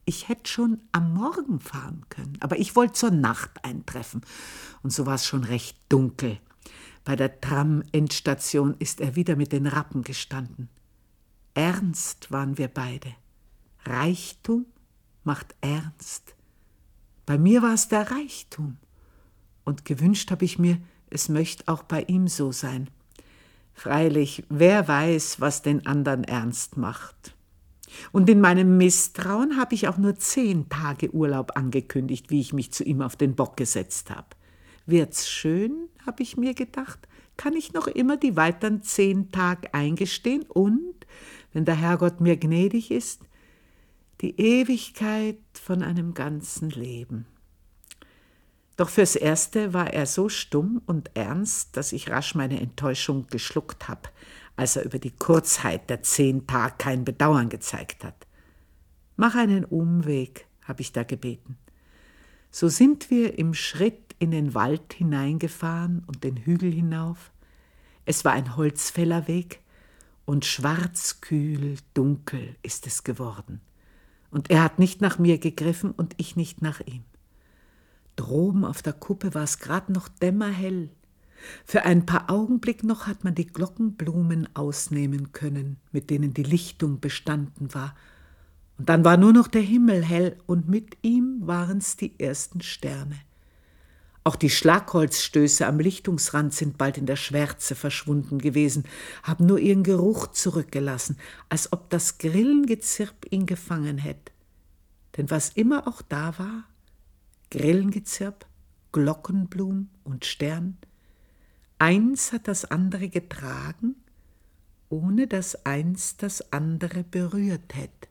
Ich hätte schon am Morgen fahren können, aber ich wollte zur Nacht eintreffen. Und so war es schon recht dunkel. Bei der Tram-Endstation ist er wieder mit den Rappen gestanden. Ernst waren wir beide. Reichtum macht ernst. Bei mir war es der Reichtum. Und gewünscht habe ich mir, es möchte auch bei ihm so sein. Freilich, wer weiß, was den anderen ernst macht. Und in meinem Misstrauen habe ich auch nur 10 Tage Urlaub angekündigt, wie ich mich zu ihm auf den Bock gesetzt habe. Wird's schön, habe ich mir gedacht, kann ich noch immer die weiteren 10 Tage eingestehen und, wenn der Herrgott mir gnädig ist, die Ewigkeit von einem ganzen Leben. Doch fürs Erste war er so stumm und ernst, dass ich rasch meine Enttäuschung geschluckt habe, als er über die Kurzheit der 10 Tage kein Bedauern gezeigt hat. »Mach einen Umweg«, habe ich da gebeten. So sind wir im Schritt in den Wald hineingefahren und den Hügel hinauf. Es war ein Holzfällerweg und schwarzkühl, dunkel ist es geworden. Und er hat nicht nach mir gegriffen und ich nicht nach ihm. Droben auf der Kuppe war es gerade noch dämmerhell. Für ein paar Augenblick noch hat man die Glockenblumen ausnehmen können, mit denen die Lichtung bestanden war. Und dann war nur noch der Himmel hell und mit ihm waren's die ersten Sterne. Auch die Schlagholzstöße am Lichtungsrand sind bald in der Schwärze verschwunden gewesen, haben nur ihren Geruch zurückgelassen, als ob das Grillengezirp ihn gefangen hätte. Denn was immer auch da war, Grillengezirp, Glockenblum und Stern, eins hat das andere getragen, ohne dass eins das andere berührt hätte.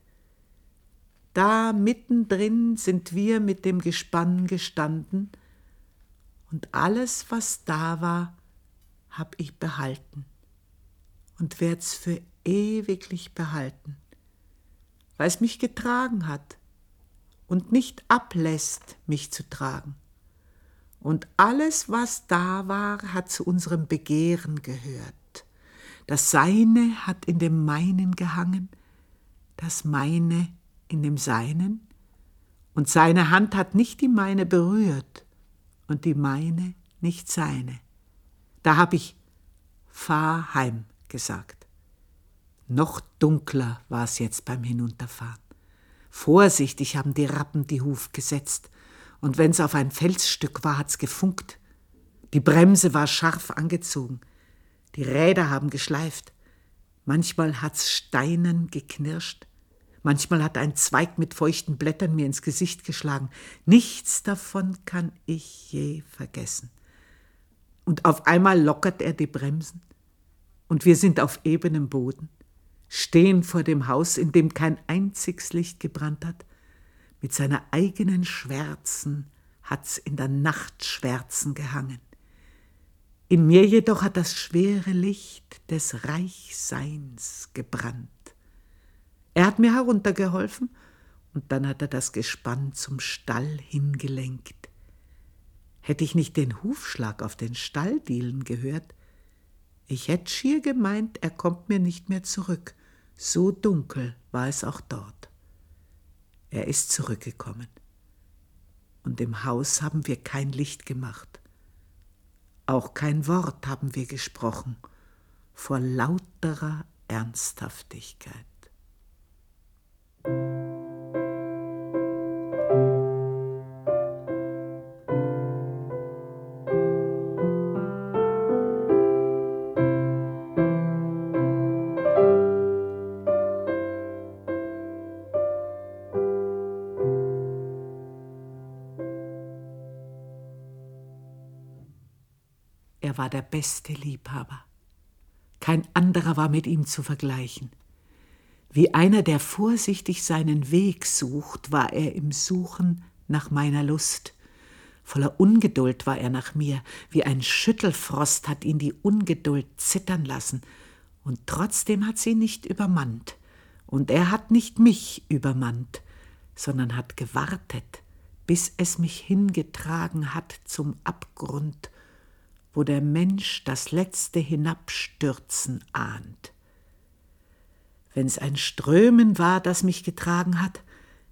Da mittendrin sind wir mit dem Gespann gestanden, und alles, was da war, hab ich behalten und werd's für ewiglich behalten, weil's mich getragen hat und nicht ablässt, mich zu tragen. Und alles, was da war, hat zu unserem Begehren gehört. Das Seine hat in dem Meinen gehangen, das Meine in dem Seinen, und seine Hand hat nicht die meine berührt und die meine nicht seine. Da hab ich »Fahr heim« gesagt. Noch dunkler war es jetzt beim Hinunterfahren. Vorsichtig haben die Rappen die Huf gesetzt, und wenn's auf ein Felsstück war, hat's gefunkt. Die Bremse war scharf angezogen, die Räder haben geschleift. Manchmal hat's steinern geknirscht, manchmal hat ein Zweig mit feuchten Blättern mir ins Gesicht geschlagen. Nichts davon kann ich je vergessen. Und auf einmal lockert er die Bremsen und wir sind auf ebenem Boden, stehen vor dem Haus, in dem kein einziges Licht gebrannt hat. Mit seiner eigenen Schwärzen hat's in der Nacht Schwärzen gehangen. In mir jedoch hat das schwere Licht des Reichseins gebrannt. Er hat mir heruntergeholfen und dann hat er das Gespann zum Stall hingelenkt. Hätte ich nicht den Hufschlag auf den Stalldielen gehört, ich hätte schier gemeint, er kommt mir nicht mehr zurück. So dunkel war es auch dort. Er ist zurückgekommen. Und im Haus haben wir kein Licht gemacht. Auch kein Wort haben wir gesprochen, vor lauterer Ernsthaftigkeit. Er war der beste Liebhaber. Kein anderer war mit ihm zu vergleichen. Wie einer, der vorsichtig seinen Weg sucht, war er im Suchen nach meiner Lust. Voller Ungeduld war er nach mir. Wie ein Schüttelfrost hat ihn die Ungeduld zittern lassen. Und trotzdem hat sie ihn nicht übermannt. Und er hat nicht mich übermannt, sondern hat gewartet, bis es mich hingetragen hat zum Abgrund, wo der Mensch das letzte Hinabstürzen ahnt. Wenn's ein Strömen war, das mich getragen hat,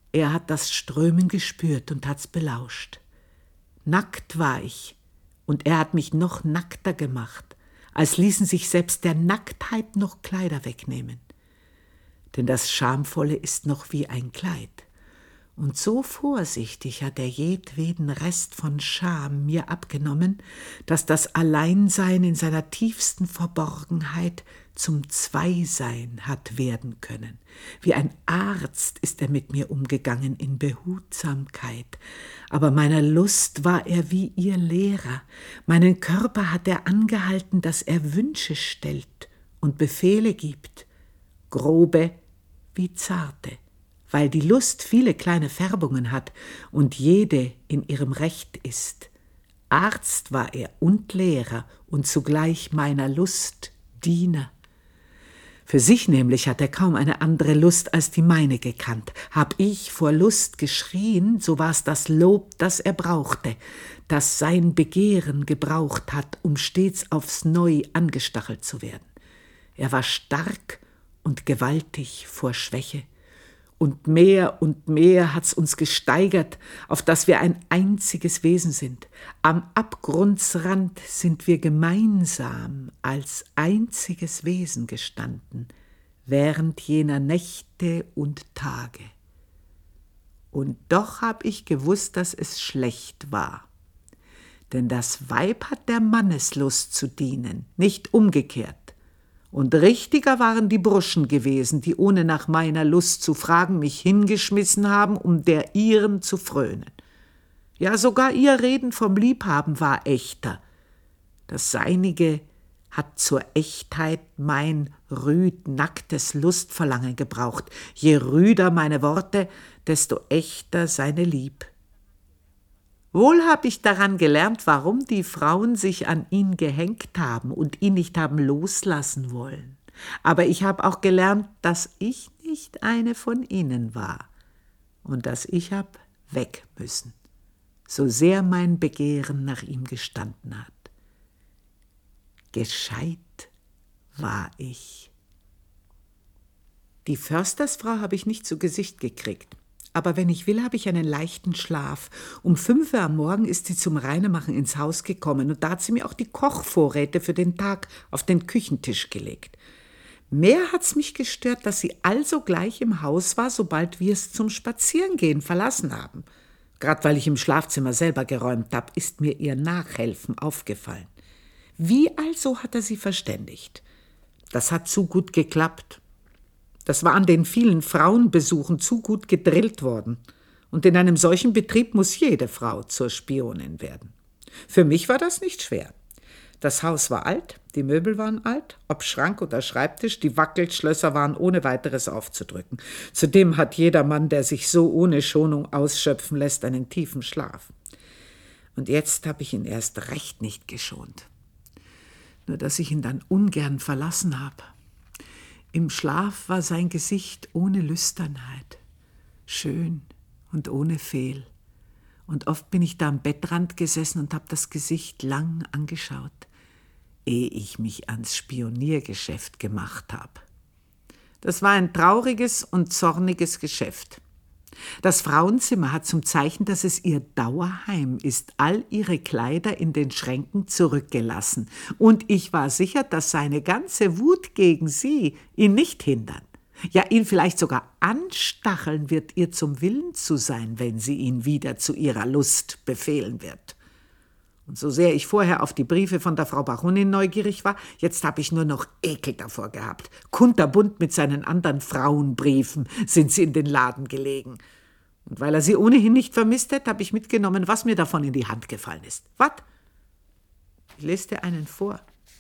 Er hat das Strömen gespürt und hat's belauscht. Nackt war ich, und er hat mich noch nackter gemacht, als ließen sich selbst der Nacktheit noch Kleider wegnehmen. Denn das Schamvolle ist noch wie ein Kleid. Und so vorsichtig hat er jedweden Rest von Scham mir abgenommen, dass das Alleinsein in seiner tiefsten Verborgenheit zum Zweisein hat werden können. Wie ein Arzt ist er mit mir umgegangen in Behutsamkeit. Aber meiner Lust war er wie ihr Lehrer. Meinen Körper hat er angehalten, dass er Wünsche stellt und Befehle gibt, grobe wie zarte, weil die Lust viele kleine Färbungen hat und jede in ihrem Recht ist. Arzt war er und Lehrer und zugleich meiner Lust Diener. Für sich nämlich hat er kaum eine andere Lust als die meine gekannt. Hab ich vor Lust geschrien, so war's das Lob, das er brauchte, das sein Begehren gebraucht hat, um stets aufs Neu angestachelt zu werden. Er war stark und gewaltig vor Schwäche. Und mehr hat's uns gesteigert, auf dass wir ein einziges Wesen sind. Am Abgrundsrand sind wir gemeinsam als einziges Wesen gestanden, während jener Nächte und Tage. Und doch hab ich gewusst, dass es schlecht war. Denn das Weib hat der Manneslust zu dienen, nicht umgekehrt. Und richtiger waren die Burschen gewesen, die ohne nach meiner Lust zu fragen mich hingeschmissen haben, um der ihren zu frönen. Ja, sogar ihr Reden vom Liebhaben war echter. Das Seinige hat zur Echtheit mein rüd nacktes Lustverlangen gebraucht. Je rüder meine Worte, desto echter seine Lieb. Wohl hab ich daran gelernt, warum die Frauen sich an ihn gehängt haben und ihn nicht haben loslassen wollen. Aber ich hab auch gelernt, dass ich nicht eine von ihnen war und dass ich hab weg müssen, so sehr mein Begehren nach ihm gestanden hat. Gescheit war ich. Die Förstersfrau habe ich nicht zu Gesicht gekriegt. Aber wenn ich will, habe ich einen leichten Schlaf. Um 5 Uhr am Morgen ist sie zum Reinemachen ins Haus gekommen und da hat sie mir auch die Kochvorräte für den Tag auf den Küchentisch gelegt. Mehr hat's mich gestört, dass sie also gleich im Haus war, sobald wir es zum Spazierengehen verlassen haben. Gerade weil ich im Schlafzimmer selber geräumt habe, ist mir ihr Nachhelfen aufgefallen. Wie also hat er sie verständigt? Das hat zu gut geklappt. Das war an den vielen Frauenbesuchen zu gut gedrillt worden. Und in einem solchen Betrieb muss jede Frau zur Spionin werden. Für mich war das nicht schwer. Das Haus war alt, die Möbel waren alt, ob Schrank oder Schreibtisch, die Wackelschlösser waren ohne weiteres aufzudrücken. Zudem hat jeder Mann, der sich so ohne Schonung ausschöpfen lässt, einen tiefen Schlaf. Und jetzt habe ich ihn erst recht nicht geschont. Nur dass ich ihn dann ungern verlassen habe. Im Schlaf war sein Gesicht ohne Lüsternheit, schön und ohne Fehl. Und oft bin ich da am Bettrand gesessen und habe das Gesicht lang angeschaut, ehe ich mich ans Spioniergeschäft gemacht habe. Das war ein trauriges und zorniges Geschäft. Das Frauenzimmer hat zum Zeichen, dass es ihr Dauerheim ist, all ihre Kleider in den Schränken zurückgelassen. Und ich war sicher, dass seine ganze Wut gegen sie ihn nicht hindern. Ja, ihn vielleicht sogar anstacheln wird, ihr zum Willen zu sein, wenn sie ihn wieder zu ihrer Lust befehlen wird. Und so sehr ich vorher auf die Briefe von der Frau Baronin neugierig war, jetzt habe ich nur noch Ekel davor gehabt. Kunterbunt mit seinen anderen Frauenbriefen sind sie in den Laden gelegen. Und weil er sie ohnehin nicht vermisst hat, habe ich mitgenommen, was mir davon in die Hand gefallen ist. Was? Ich lese dir einen vor.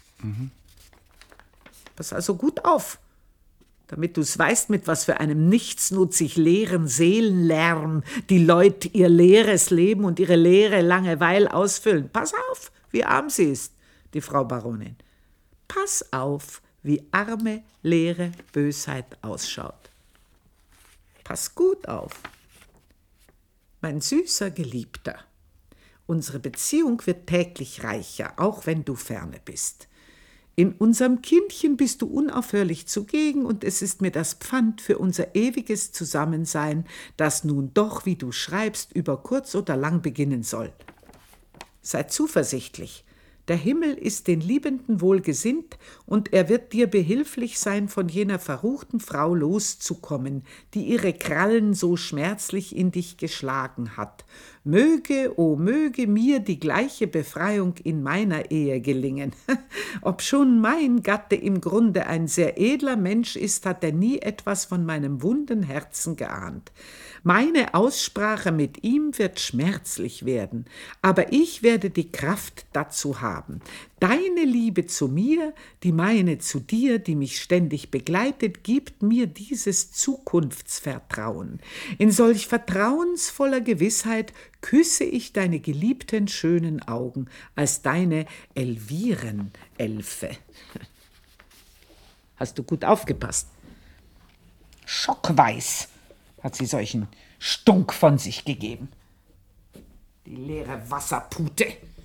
Pass also gut auf, damit du's weißt, mit was für einem nichtsnutzig leeren Seelenlärm die Leute ihr leeres Leben und ihre leere Langeweile ausfüllen. Pass auf, wie arm sie ist, die Frau Baronin. Pass auf, wie arme, leere Bösheit ausschaut. Pass gut auf. Mein süßer Geliebter, unsere Beziehung wird täglich reicher, auch wenn du ferne bist. In unserem Kindchen bist du unaufhörlich zugegen, und es ist mir das Pfand für unser ewiges Zusammensein, das nun doch, wie du schreibst, über kurz oder lang beginnen soll. Sei zuversichtlich. Der Himmel ist den Liebenden wohlgesinnt, und er wird dir behilflich sein, von jener verruchten Frau loszukommen, die ihre Krallen so schmerzlich in dich geschlagen hat. Möge, o möge mir die gleiche Befreiung in meiner Ehe gelingen. Obschon mein Gatte im Grunde ein sehr edler Mensch ist, hat er nie etwas von meinem wunden Herzen geahnt. Meine Aussprache mit ihm wird schmerzlich werden, aber ich werde die Kraft dazu haben. Deine Liebe zu mir, die meine zu dir, die mich ständig begleitet, gibt mir dieses Zukunftsvertrauen. In solch vertrauensvoller Gewissheit küsse ich deine geliebten schönen Augen als deine Elviren-Elfe. Hast du gut aufgepasst? Schockweiß hat sie solchen Stunk von sich gegeben. Die leere Wasserpute.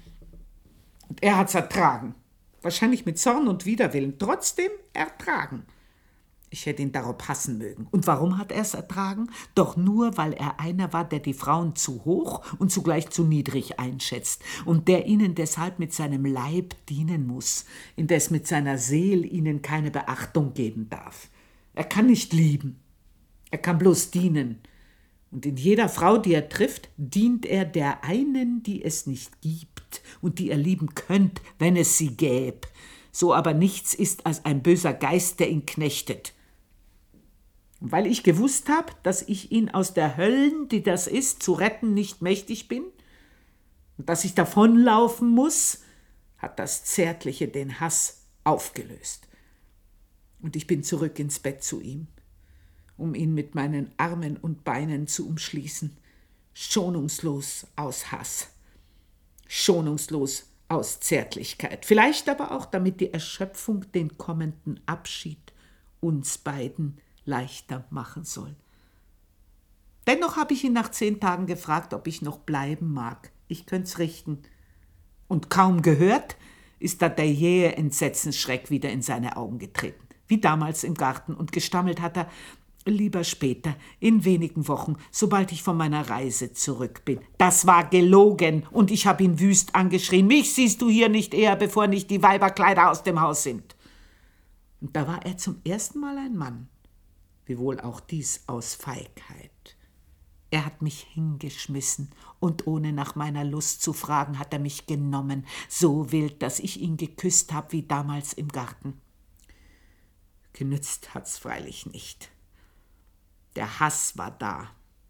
Und er hat's ertragen. Wahrscheinlich mit Zorn und Widerwillen. Trotzdem ertragen. Ich hätte ihn darob hassen mögen. Und warum hat er es ertragen? Doch nur, weil er einer war, der die Frauen zu hoch und zugleich zu niedrig einschätzt und der ihnen deshalb mit seinem Leib dienen muss, indes mit seiner Seele ihnen keine Beachtung geben darf. Er kann nicht lieben. Er kann bloß dienen. Und in jeder Frau, die er trifft, dient er der einen, die es nicht gibt und die er lieben könnt, wenn es sie gäb. So aber nichts ist als ein böser Geist, der ihn knechtet. Und weil ich gewusst habe, dass ich ihn aus der Höllen, die das ist, zu retten nicht mächtig bin und dass ich davonlaufen muss, hat das Zärtliche den Hass aufgelöst. Und ich bin zurück ins Bett zu ihm, um ihn mit meinen Armen und Beinen zu umschließen, schonungslos aus Hass, schonungslos aus Zärtlichkeit, vielleicht aber auch, damit die Erschöpfung den kommenden Abschied uns beiden leichter machen soll. Dennoch habe ich ihn nach 10 Tagen gefragt, ob ich noch bleiben mag. Ich könnt's richten. Und kaum gehört, ist da der jähe Entsetzensschreck wieder in seine Augen getreten, wie damals im Garten, und gestammelt hat er: Lieber später, in wenigen Wochen, sobald ich von meiner Reise zurück bin. Das war gelogen, und ich habe ihn wüst angeschrien: Mich siehst du hier nicht eher, bevor nicht die Weiberkleider aus dem Haus sind. Und da war er zum ersten Mal ein Mann, wiewohl auch dies aus Feigheit. Er hat mich hingeschmissen, und ohne nach meiner Lust zu fragen, hat er mich genommen, so wild, dass ich ihn geküsst habe wie damals im Garten. Genützt hat's freilich nicht. Der Hass war da.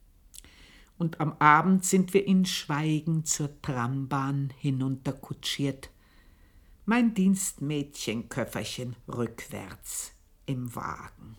Und am Abend sind wir in Schweigen zur Trambahn hinunterkutschiert. Mein Dienstmädchenköfferchen rückwärts im Wagen.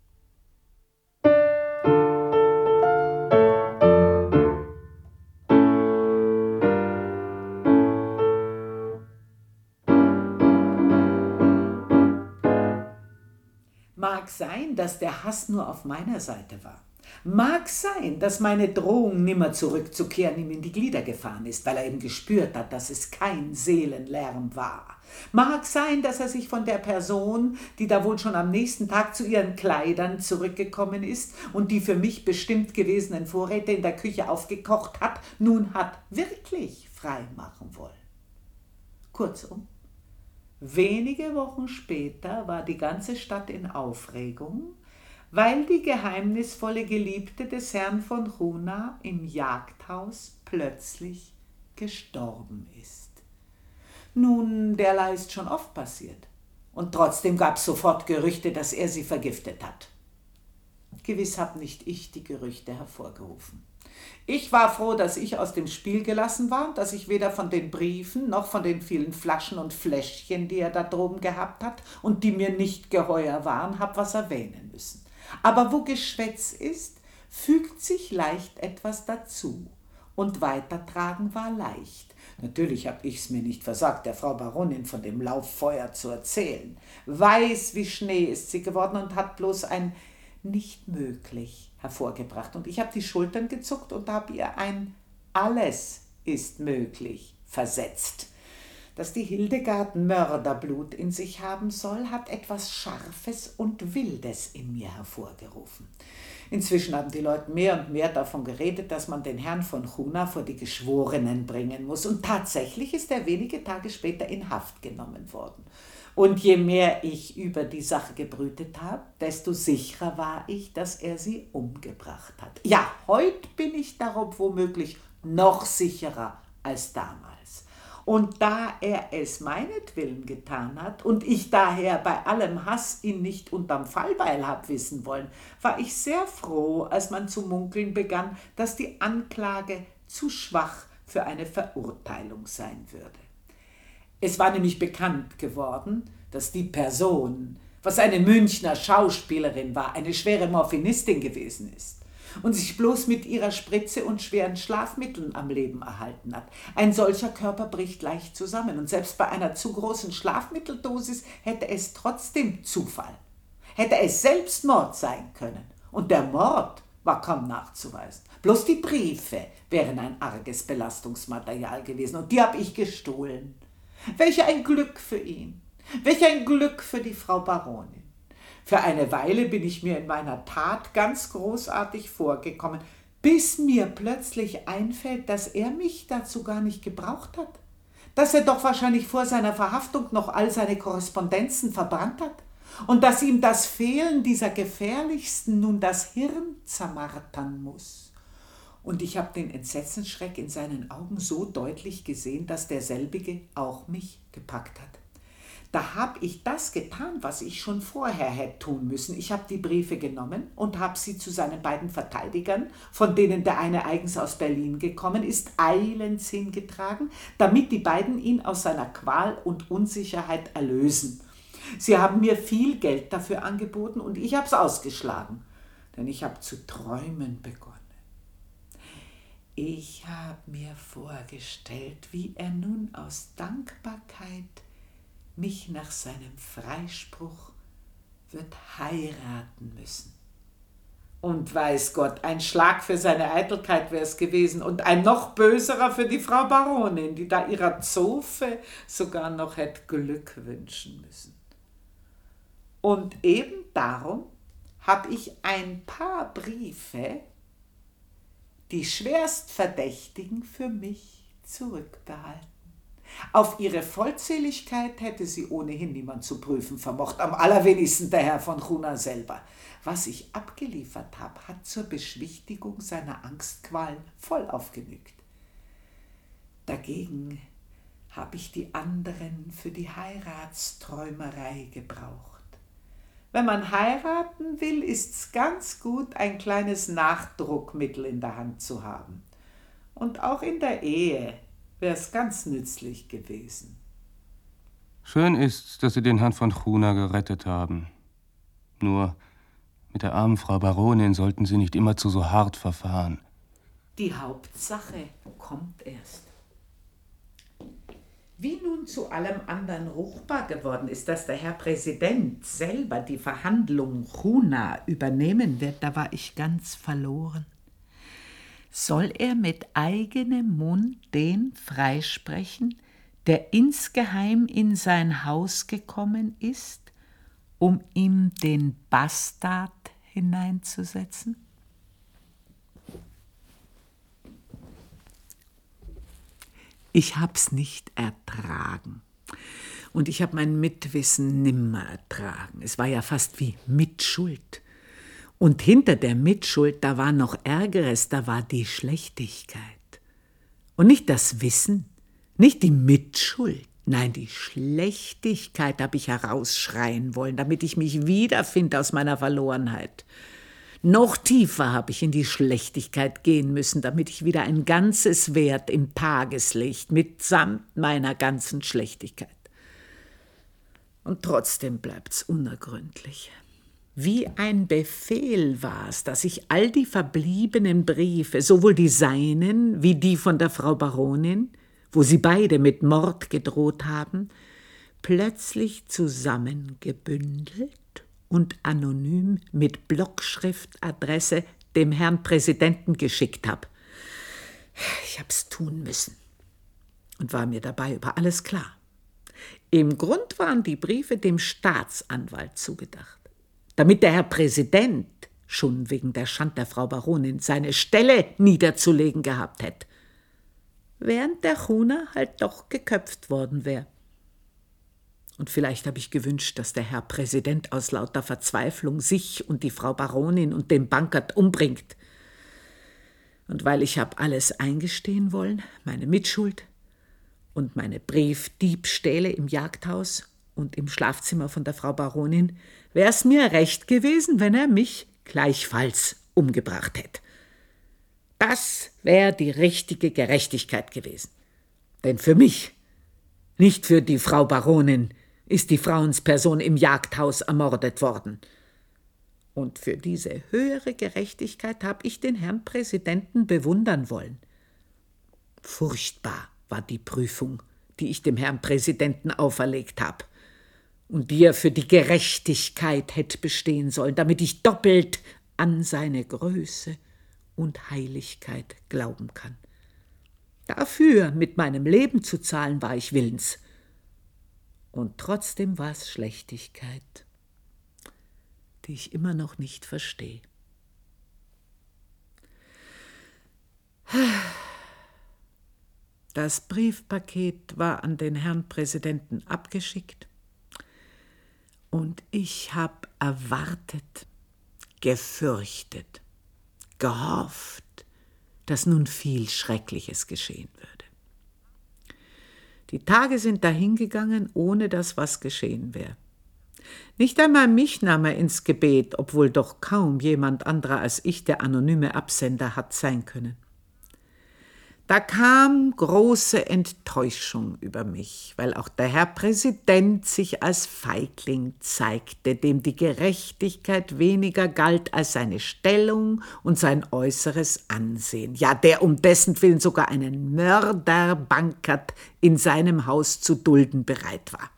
Mag sein, dass der Hass nur auf meiner Seite war. Mag sein, dass meine Drohung, nimmer zurückzukehren, ihm in die Glieder gefahren ist, weil er eben gespürt hat, dass es kein Seelenlärm war. Mag sein, dass er sich von der Person, die da wohl schon am nächsten Tag zu ihren Kleidern zurückgekommen ist und die für mich bestimmt gewesenen Vorräte in der Küche aufgekocht hat, nun hat wirklich frei machen wollen. Kurzum, wenige Wochen später war die ganze Stadt in Aufregung, weil die geheimnisvolle Geliebte des Herrn von Chuna im Jagdhaus plötzlich gestorben ist. Nun, derlei ist schon oft passiert, und trotzdem gab es sofort Gerüchte, dass er sie vergiftet hat. Gewiss habe nicht ich die Gerüchte hervorgerufen. Ich war froh, dass ich aus dem Spiel gelassen war, dass ich weder von den Briefen noch von den vielen Flaschen und Fläschchen, die er da droben gehabt hat und die mir nicht geheuer waren, hab was erwähnen müssen. Aber wo Geschwätz ist, fügt sich leicht etwas dazu, und weitertragen war leicht. Natürlich hab ich's mir nicht versagt, der Frau Baronin von dem Lauffeuer zu erzählen. Weiß wie Schnee ist sie geworden und hat bloß ein nicht möglich hervorgebracht. Und ich habe die Schultern gezuckt und habe ihr ein alles ist möglich versetzt. dass die Hildegard Mörderblut in sich haben soll, hat etwas Scharfes und Wildes in mir hervorgerufen. Inzwischen haben die Leute mehr und mehr davon geredet, dass man den Herrn von Chuna vor die Geschworenen bringen muss. Und tatsächlich ist er wenige Tage später in Haft genommen worden. Und je mehr ich über die Sache gebrütet habe, desto sicherer war ich, dass er sie umgebracht hat. Ja, heute bin ich darob womöglich noch sicherer als damals. Und da er es meinetwillen getan hat und ich daher bei allem Hass ihn nicht unterm Fallbeil hab wissen wollen, war ich sehr froh, als man zu munkeln begann, dass die Anklage zu schwach für eine Verurteilung sein würde. Es war nämlich bekannt geworden, dass die Person, was eine Münchner Schauspielerin war, eine schwere Morphinistin gewesen ist und sich bloß mit ihrer Spritze und schweren Schlafmitteln am Leben erhalten hat. Ein solcher Körper bricht leicht zusammen und selbst bei einer zu großen Schlafmitteldosis hätte es trotzdem Zufall, hätte es Selbstmord sein können. Und der Mord war kaum nachzuweisen. Bloß die Briefe wären ein arges Belastungsmaterial gewesen und die habe ich gestohlen. Welch ein Glück für ihn, welch ein Glück für die Frau Baronin. Für eine Weile bin ich mir in meiner Tat ganz großartig vorgekommen, bis mir plötzlich einfällt, dass er mich dazu gar nicht gebraucht hat, dass er doch wahrscheinlich vor seiner Verhaftung noch all seine Korrespondenzen verbrannt hat und dass ihm das Fehlen dieser gefährlichsten nun das Hirn zermartern muss. Und ich habe den Entsetzensschreck in seinen Augen so deutlich gesehen, dass derselbige auch mich gepackt hat. Da habe ich das getan, was ich schon vorher hätte tun müssen. Ich habe die Briefe genommen und habe sie zu seinen beiden Verteidigern, von denen der eine eigens aus Berlin gekommen ist, eilends hingetragen, damit die beiden ihn aus seiner Qual und Unsicherheit erlösen. Sie haben mir viel Geld dafür angeboten und ich habe es ausgeschlagen, denn ich habe zu träumen begonnen. Ich habe mir vorgestellt, wie er nun aus Dankbarkeit mich nach seinem Freispruch wird heiraten müssen. Und weiß Gott, ein Schlag für seine Eitelkeit wäre es gewesen und ein noch böserer für die Frau Baronin, die da ihrer Zofe sogar noch hätte Glück wünschen müssen. Und eben darum habe ich ein paar Briefe, die Schwerstverdächtigen, für mich zurückbehalten. Auf ihre Vollzähligkeit hätte sie ohnehin niemand zu prüfen vermocht, am allerwenigsten der Herr von Chuna selber. Was ich abgeliefert habe, hat zur Beschwichtigung seiner Angstqualen vollauf genügt. Dagegen habe ich die anderen für die Heiratsträumerei gebraucht. Wenn man heiraten will, ist's ganz gut, ein kleines Nachdruckmittel in der Hand zu haben. Und auch in der Ehe wäre es ganz nützlich gewesen. Schön ist's, dass Sie den Herrn von Chuna gerettet haben. Nur mit der armen Frau Baronin sollten Sie nicht immerzu so hart verfahren. Die Hauptsache kommt erst. Wie nun zu allem anderen ruchbar geworden ist, dass der Herr Präsident selber die Verhandlung Chuna übernehmen wird, da war ich ganz verloren. Soll er mit eigenem Mund den freisprechen, der insgeheim in sein Haus gekommen ist, um ihm den Bastard hineinzusetzen? Ich hab's nicht ertragen. Und ich habe mein Mitwissen nimmer ertragen. Es war ja fast wie Mitschuld. Und hinter der Mitschuld, da war noch Ärgeres, da war die Schlechtigkeit. Und nicht das Wissen, nicht die Mitschuld, nein, die Schlechtigkeit habe ich herausschreien wollen, damit ich mich wiederfinde aus meiner Verlorenheit. Noch tiefer habe ich in die Schlechtigkeit gehen müssen, damit ich wieder ein ganzes Wert im Tageslicht mitsamt meiner ganzen Schlechtigkeit. Und trotzdem bleibt's unergründlich. Wie ein Befehl war's, dass ich all die verbliebenen Briefe, sowohl die seinen wie die von der Frau Baronin, wo sie beide mit Mord gedroht haben, plötzlich zusammengebündelt und anonym mit Blockschriftadresse dem Herrn Präsidenten geschickt habe. Ich hab's tun müssen und war mir dabei über alles klar. Im Grund waren die Briefe dem Staatsanwalt zugedacht, damit der Herr Präsident schon wegen der Schand der Frau Baronin seine Stelle niederzulegen gehabt hätte, während der Chuner halt doch geköpft worden wäre. Und vielleicht habe ich gewünscht, dass der Herr Präsident aus lauter Verzweiflung sich und die Frau Baronin und den Bankert umbringt. Und weil ich habe alles eingestehen wollen, meine Mitschuld und meine Briefdiebstähle im Jagdhaus und im Schlafzimmer von der Frau Baronin, wäre es mir recht gewesen, wenn er mich gleichfalls umgebracht hätte. Das wäre die richtige Gerechtigkeit gewesen. Denn für mich, nicht für die Frau Baronin, ist die Frauensperson im Jagdhaus ermordet worden. Und für diese höhere Gerechtigkeit habe ich den Herrn Präsidenten bewundern wollen. Furchtbar war die Prüfung, die ich dem Herrn Präsidenten auferlegt habe und die er für die Gerechtigkeit hätte bestehen sollen, damit ich doppelt an seine Größe und Heiligkeit glauben kann. Dafür mit meinem Leben zu zahlen, war ich willens. Und trotzdem war es Schlechtigkeit, die ich immer noch nicht verstehe. Das Briefpaket war an den Herrn Präsidenten abgeschickt und ich habe erwartet, gefürchtet, gehofft, dass nun viel Schreckliches geschehen würde. Die Tage sind dahingegangen, ohne dass was geschehen wäre. Nicht einmal mich nahm er ins Gebet, obwohl doch kaum jemand anderer als ich der anonyme Absender hat sein können. Da kam große Enttäuschung über mich, weil auch der Herr Präsident sich als Feigling zeigte, dem die Gerechtigkeit weniger galt als seine Stellung und sein äußeres Ansehen, ja, der um dessen Willen sogar einen Mörderbankert in seinem Haus zu dulden bereit war.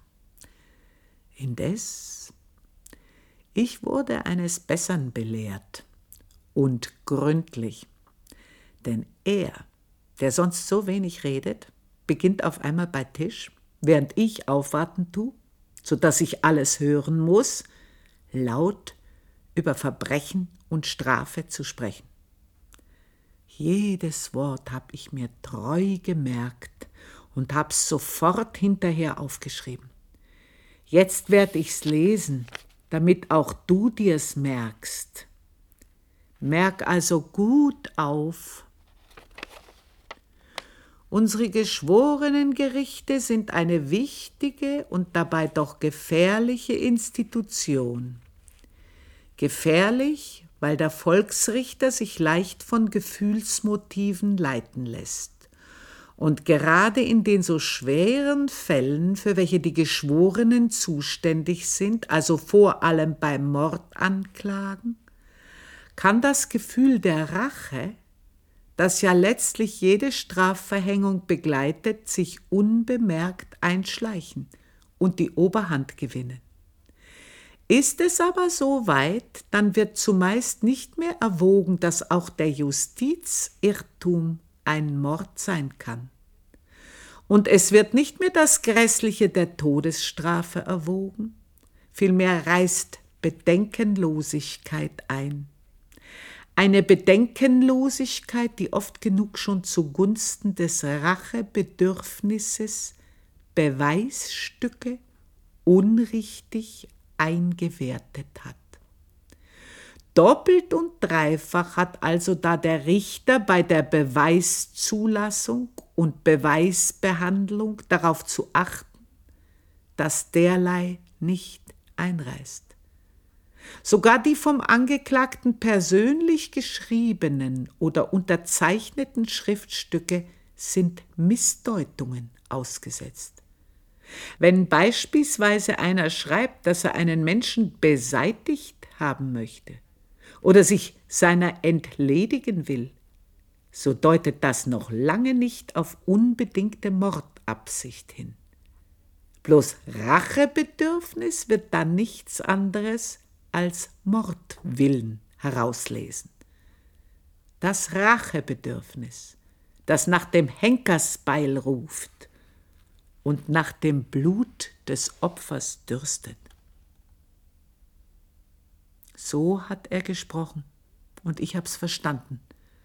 Indes, ich wurde eines Bessern belehrt und gründlich, denn er, der sonst so wenig redet, beginnt auf einmal bei Tisch, während ich aufwarten tue, sodass ich alles hören muss, laut über Verbrechen und Strafe zu sprechen. Jedes Wort habe ich mir treu gemerkt und hab's sofort hinterher aufgeschrieben. Jetzt werd ich's lesen, damit auch du dir's merkst. Merk also gut auf. Unsere Geschworenengerichte sind eine wichtige und dabei doch gefährliche Institution. Gefährlich, weil der Volksrichter sich leicht von Gefühlsmotiven leiten lässt. Und gerade in den so schweren Fällen, für welche die Geschworenen zuständig sind, also vor allem bei Mordanklagen, kann das Gefühl der Rache, das ja letztlich jede Strafverhängung begleitet, sich unbemerkt einschleichen und die Oberhand gewinnen. Ist es aber so weit, dann wird zumeist nicht mehr erwogen, dass auch der Justizirrtum ein Mord sein kann. Und es wird nicht mehr das Grässliche der Todesstrafe erwogen, vielmehr reißt Bedenkenlosigkeit ein. Eine Bedenkenlosigkeit, die oft genug schon zugunsten des Rachebedürfnisses Beweisstücke unrichtig eingewertet hat. Doppelt und dreifach hat also da der Richter bei der Beweiszulassung und Beweisbehandlung darauf zu achten, dass derlei nicht einreißt. Sogar die vom Angeklagten persönlich geschriebenen oder unterzeichneten Schriftstücke sind Missdeutungen ausgesetzt. Wenn beispielsweise einer schreibt, dass er einen Menschen beseitigt haben möchte oder sich seiner entledigen will, so deutet das noch lange nicht auf unbedingte Mordabsicht hin. Bloß Rachebedürfnis wird dann nichts anderes als Mordwillen herauslesen. Das Rachebedürfnis, das nach dem Henkersbeil ruft, und nach dem Blut des Opfers dürstet. So hat er gesprochen und ich hab's verstanden.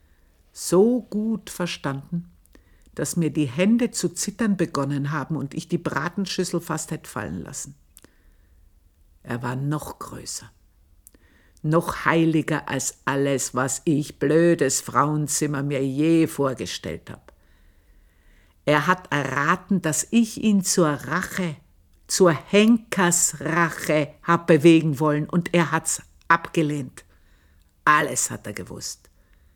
So gut verstanden, dass mir die Hände zu zittern begonnen haben und ich die Bratenschüssel fast hätte fallen lassen. Er war noch größer, noch heiliger als alles, was ich, blödes Frauenzimmer, mir je vorgestellt habe. Er hat erraten, dass ich ihn zur Rache, zur Henkersrache hab bewegen wollen und er hat's abgelehnt. Alles hat er gewusst.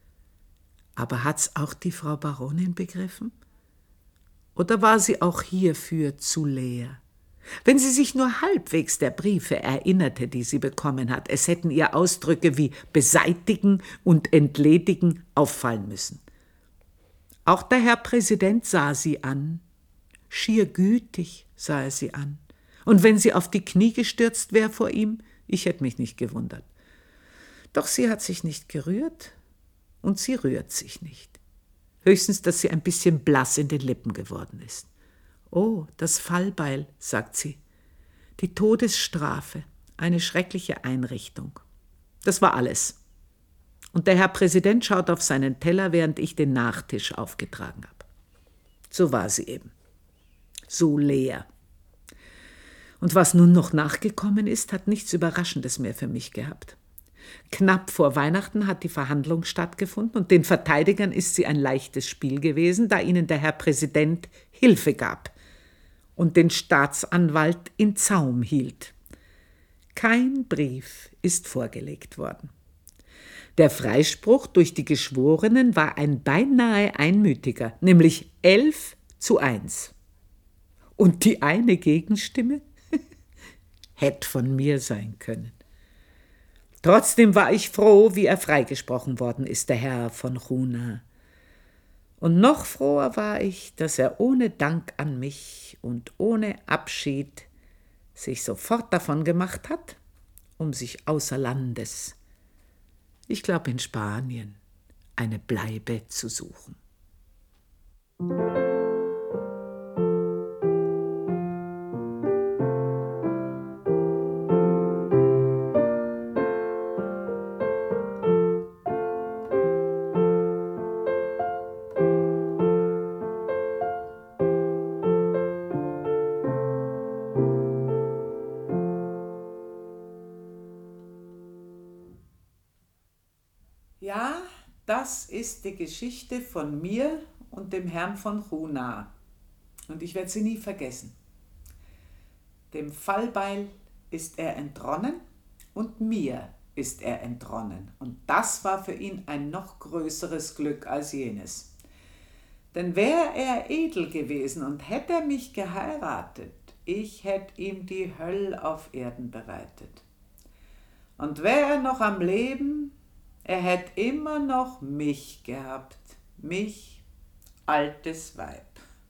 Aber hat's auch die Frau Baronin begriffen? Oder war sie auch hierfür zu leer? Wenn sie sich nur halbwegs der Briefe erinnerte, die sie bekommen hat, es hätten ihr Ausdrücke wie beseitigen und entledigen auffallen müssen. Auch der Herr Präsident sah sie an. Schier gütig sah er sie an. Und wenn sie auf die Knie gestürzt wäre vor ihm, ich hätte mich nicht gewundert. Doch sie hat sich nicht gerührt und sie rührt sich nicht. Höchstens, dass sie ein bisschen blass in den Lippen geworden ist. »Oh, das Fallbeil«, sagt sie. »Die Todesstrafe, eine schreckliche Einrichtung.« Das war alles. Und der Herr Präsident schaut auf seinen Teller, während ich den Nachtisch aufgetragen habe. So war sie eben. So leer. Und was nun noch nachgekommen ist, hat nichts Überraschendes mehr für mich gehabt. Knapp vor Weihnachten hat die Verhandlung stattgefunden und den Verteidigern ist sie ein leichtes Spiel gewesen, da ihnen der Herr Präsident Hilfe gab und den Staatsanwalt in Zaum hielt. Kein Brief ist vorgelegt worden. Der Freispruch durch die Geschworenen war ein beinahe einmütiger, nämlich 11:1. Und die eine Gegenstimme hätte von mir sein können. Trotzdem war ich froh, wie er freigesprochen worden ist, der Herr von Chuna. Und noch froher war ich, dass er ohne Dank an mich und ohne Abschied sich sofort davon gemacht hat, um sich außer Landes, ich glaube in Spanien, eine Bleibe zu suchen. Ja, das ist die Geschichte von mir und dem Herrn von Chuna. Und ich werde sie nie vergessen. Dem Fallbeil ist er entronnen und mir ist er entronnen. Und das war für ihn ein noch größeres Glück als jenes. Denn wäre er edel gewesen und hätte er mich geheiratet, ich hätte ihm die Hölle auf Erden bereitet. Und wäre er noch am Leben, er hätte immer noch mich gehabt, mich, altes Weib.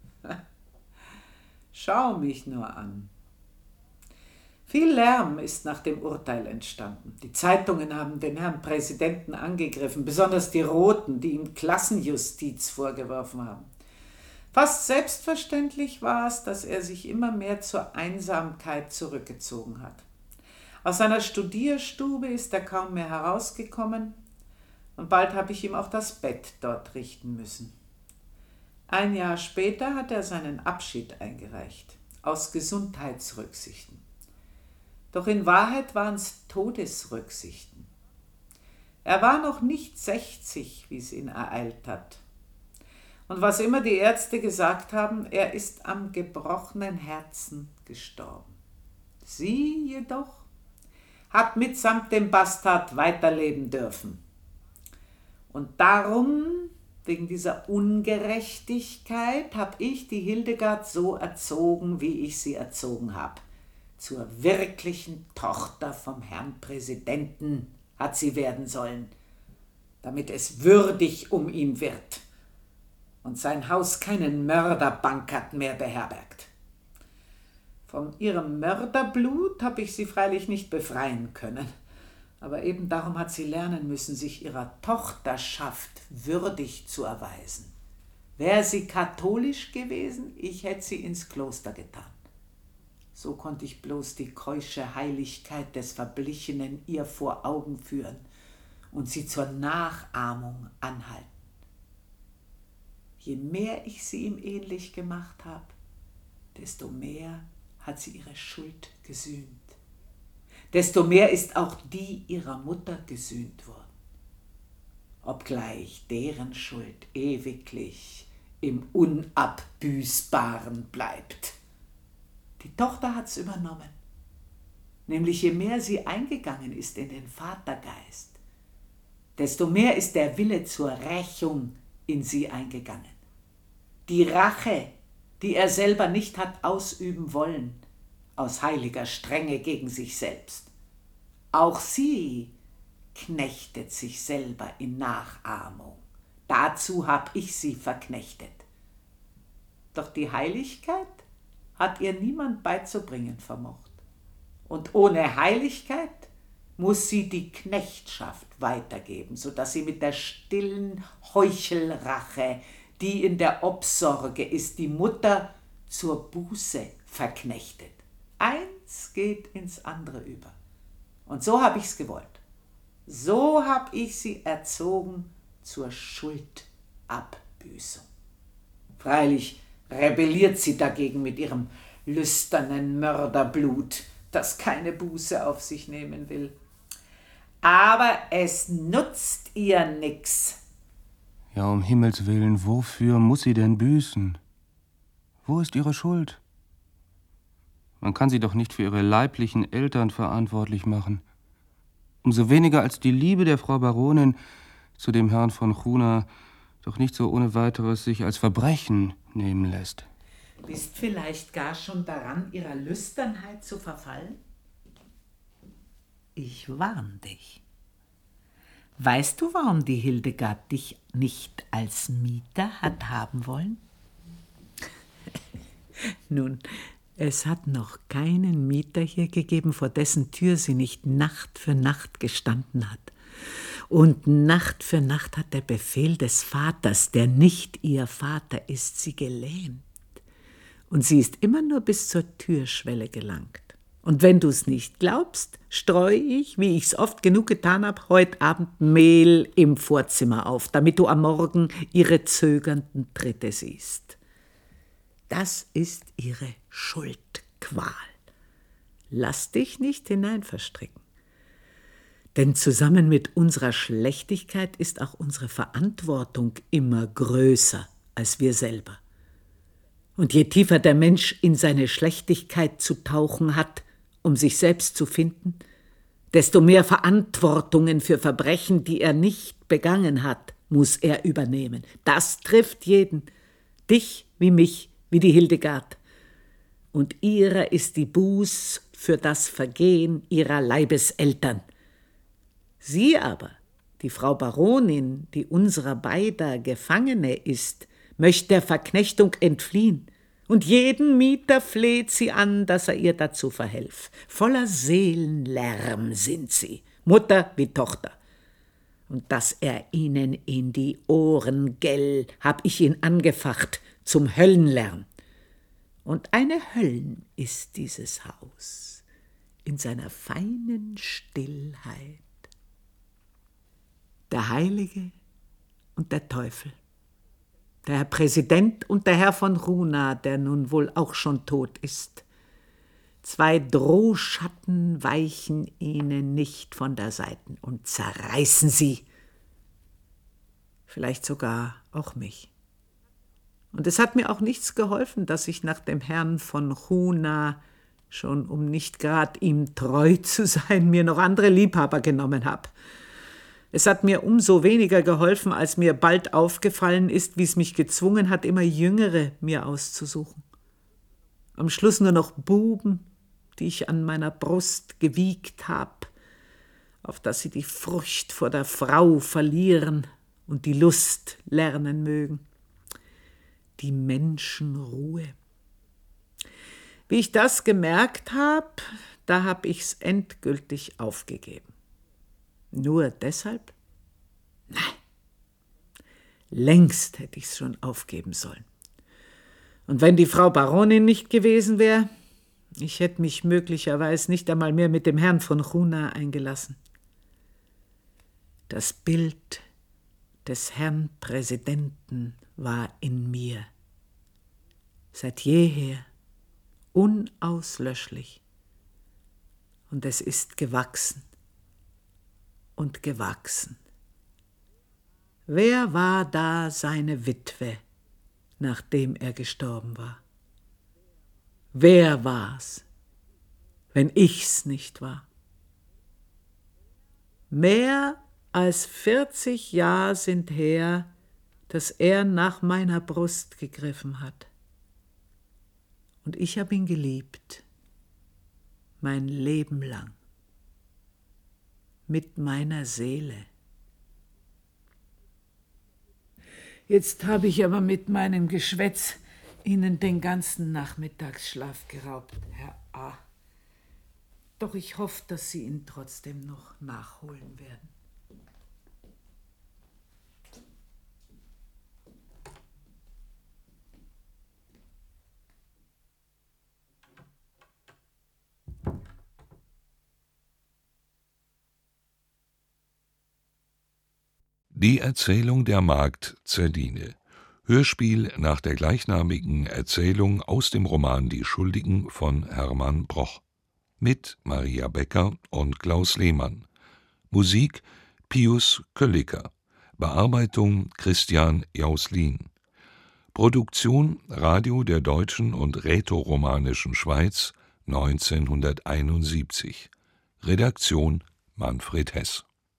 Schau mich nur an. Viel Lärm ist nach dem Urteil entstanden. Die Zeitungen haben den Herrn Präsidenten angegriffen, besonders die Roten, die ihm Klassenjustiz vorgeworfen haben. Fast selbstverständlich war es, dass er sich immer mehr zur Einsamkeit zurückgezogen hat. Aus seiner Studierstube ist er kaum mehr herausgekommen und bald habe ich ihm auch das Bett dort richten müssen. Ein Jahr später hat er seinen Abschied eingereicht, aus Gesundheitsrücksichten. Doch in Wahrheit waren es Todesrücksichten. Er war noch nicht 60, wie es ihn ereilt hat. Und was immer die Ärzte gesagt haben, er ist am gebrochenen Herzen gestorben. Sie jedoch hat mitsamt dem Bastard weiterleben dürfen. Und darum, wegen dieser Ungerechtigkeit, habe ich die Hildegard so erzogen, wie ich sie erzogen habe. Zur wirklichen Tochter vom Herrn Präsidenten hat sie werden sollen, damit es würdig um ihn wird und sein Haus keinen Mörderbankert mehr beherbergt. Von ihrem Mörderblut habe ich sie freilich nicht befreien können. Aber eben darum hat sie lernen müssen, sich ihrer Tochterschaft würdig zu erweisen. Wäre sie katholisch gewesen, ich hätte sie ins Kloster getan. So konnte ich bloß die keusche Heiligkeit des Verblichenen ihr vor Augen führen und sie zur Nachahmung anhalten. Je mehr ich sie ihm ähnlich gemacht habe, desto mehr hat sie ihre Schuld gesühnt. Desto mehr ist auch die ihrer Mutter gesühnt worden, obgleich deren Schuld ewiglich im Unabbüßbaren bleibt. Die Tochter hat's übernommen, nämlich je mehr sie eingegangen ist in den Vatergeist, desto mehr ist der Wille zur Rächung in sie eingegangen. Die Rache, die er selber nicht hat ausüben wollen, aus heiliger Strenge gegen sich selbst. Auch sie knechtet sich selber in Nachahmung. Dazu hab ich sie verknechtet. Doch die Heiligkeit hat ihr niemand beizubringen vermocht. Und ohne Heiligkeit muss sie die Knechtschaft weitergeben, sodass sie mit der stillen Heuchelrache, die in der Obsorge ist, die Mutter zur Buße verknechtet. Eins geht ins andere über. Und so habe ich's gewollt. So habe ich sie erzogen zur Schuldabbüßung. Freilich rebelliert sie dagegen mit ihrem lüsternen Mörderblut, das keine Buße auf sich nehmen will. Aber es nutzt ihr nix. Ja, um Himmels Willen, wofür muss sie denn büßen? Wo ist ihre Schuld? Man kann sie doch nicht für ihre leiblichen Eltern verantwortlich machen. Umso weniger als die Liebe der Frau Baronin zu dem Herrn von Chuna doch nicht so ohne weiteres sich als Verbrechen nehmen lässt. Bist vielleicht gar schon daran, ihrer Lüsternheit zu verfallen? Ich warn dich. Weißt du, warum die Hildegard dich nicht als Mieter hat haben wollen? Nun, es hat noch keinen Mieter hier gegeben, vor dessen Tür sie nicht Nacht für Nacht gestanden hat. Und Nacht für Nacht hat der Befehl des Vaters, der nicht ihr Vater ist, sie gelähmt. Und sie ist immer nur bis zur Türschwelle gelangt. Und wenn du es nicht glaubst, streue ich, wie ich's oft genug getan habe, heute Abend Mehl im Vorzimmer auf, damit du am Morgen ihre zögernden Tritte siehst. Das ist ihre Schuldqual. Lass dich nicht hineinverstricken. Denn zusammen mit unserer Schlechtigkeit ist auch unsere Verantwortung immer größer als wir selber. Und je tiefer der Mensch in seine Schlechtigkeit zu tauchen hat, um sich selbst zu finden, desto mehr Verantwortungen für Verbrechen, die er nicht begangen hat, muss er übernehmen. Das trifft jeden, dich wie mich, wie die Hildegard. Und ihrer ist die Buß für das Vergehen ihrer Leibeseltern. Sie aber, die Frau Baronin, die unserer beider Gefangene ist, möchte der Verknechtung entfliehen. Und jeden Mieter fleht sie an, dass er ihr dazu verhelf. Voller Seelenlärm sind sie, Mutter wie Tochter. Und dass er ihnen in die Ohren gell, hab ich ihn angefacht zum Höllenlärm. Und eine Höllen ist dieses Haus in seiner feinen Stillheit. Der Heilige und der Teufel. Der Herr Präsident und der Herr von Chuna, der nun wohl auch schon tot ist. Zwei Drohschatten weichen ihnen nicht von der Seite und zerreißen sie. Vielleicht sogar auch mich. Und es hat mir auch nichts geholfen, dass ich nach dem Herrn von Chuna, schon um nicht grad ihm treu zu sein, mir noch andere Liebhaber genommen habe. Es hat mir umso weniger geholfen, als mir bald aufgefallen ist, wie es mich gezwungen hat, immer Jüngere mir auszusuchen. Am Schluss nur noch Buben, die ich an meiner Brust gewiegt habe, auf dass sie die Furcht vor der Frau verlieren und die Lust lernen mögen. Die Menschenruhe. Wie ich das gemerkt habe, da habe ich's endgültig aufgegeben. Nur deshalb? Nein. Längst hätte ich's schon aufgeben sollen. Und wenn die Frau Baronin nicht gewesen wäre, ich hätte mich möglicherweise nicht einmal mehr mit dem Herrn von Chuna eingelassen. Das Bild des Herrn Präsidenten war in mir, seit jeher unauslöschlich. Und es ist gewachsen und gewachsen. Wer war da seine Witwe, nachdem er gestorben war? Wer war's, wenn ich's nicht war? Mehr als 40 Jahre sind her, dass er nach meiner Brust gegriffen hat. Und ich habe ihn geliebt, mein Leben lang, mit meiner Seele. Jetzt habe ich aber mit meinem Geschwätz Ihnen den ganzen Nachmittagsschlaf geraubt, Herr A. Doch ich hoffe, dass Sie ihn trotzdem noch nachholen werden. Die Erzählung der Magd Zerline. Hörspiel nach der gleichnamigen Erzählung aus dem Roman Die Schuldigen von Hermann Broch. Mit Maria Becker und Klaus Lehmann. Musik Pius Kölliker. Bearbeitung Christian Jauslin. Produktion Radio der Deutschen und Rätoromanischen Schweiz 1971. Redaktion Manfred Heß.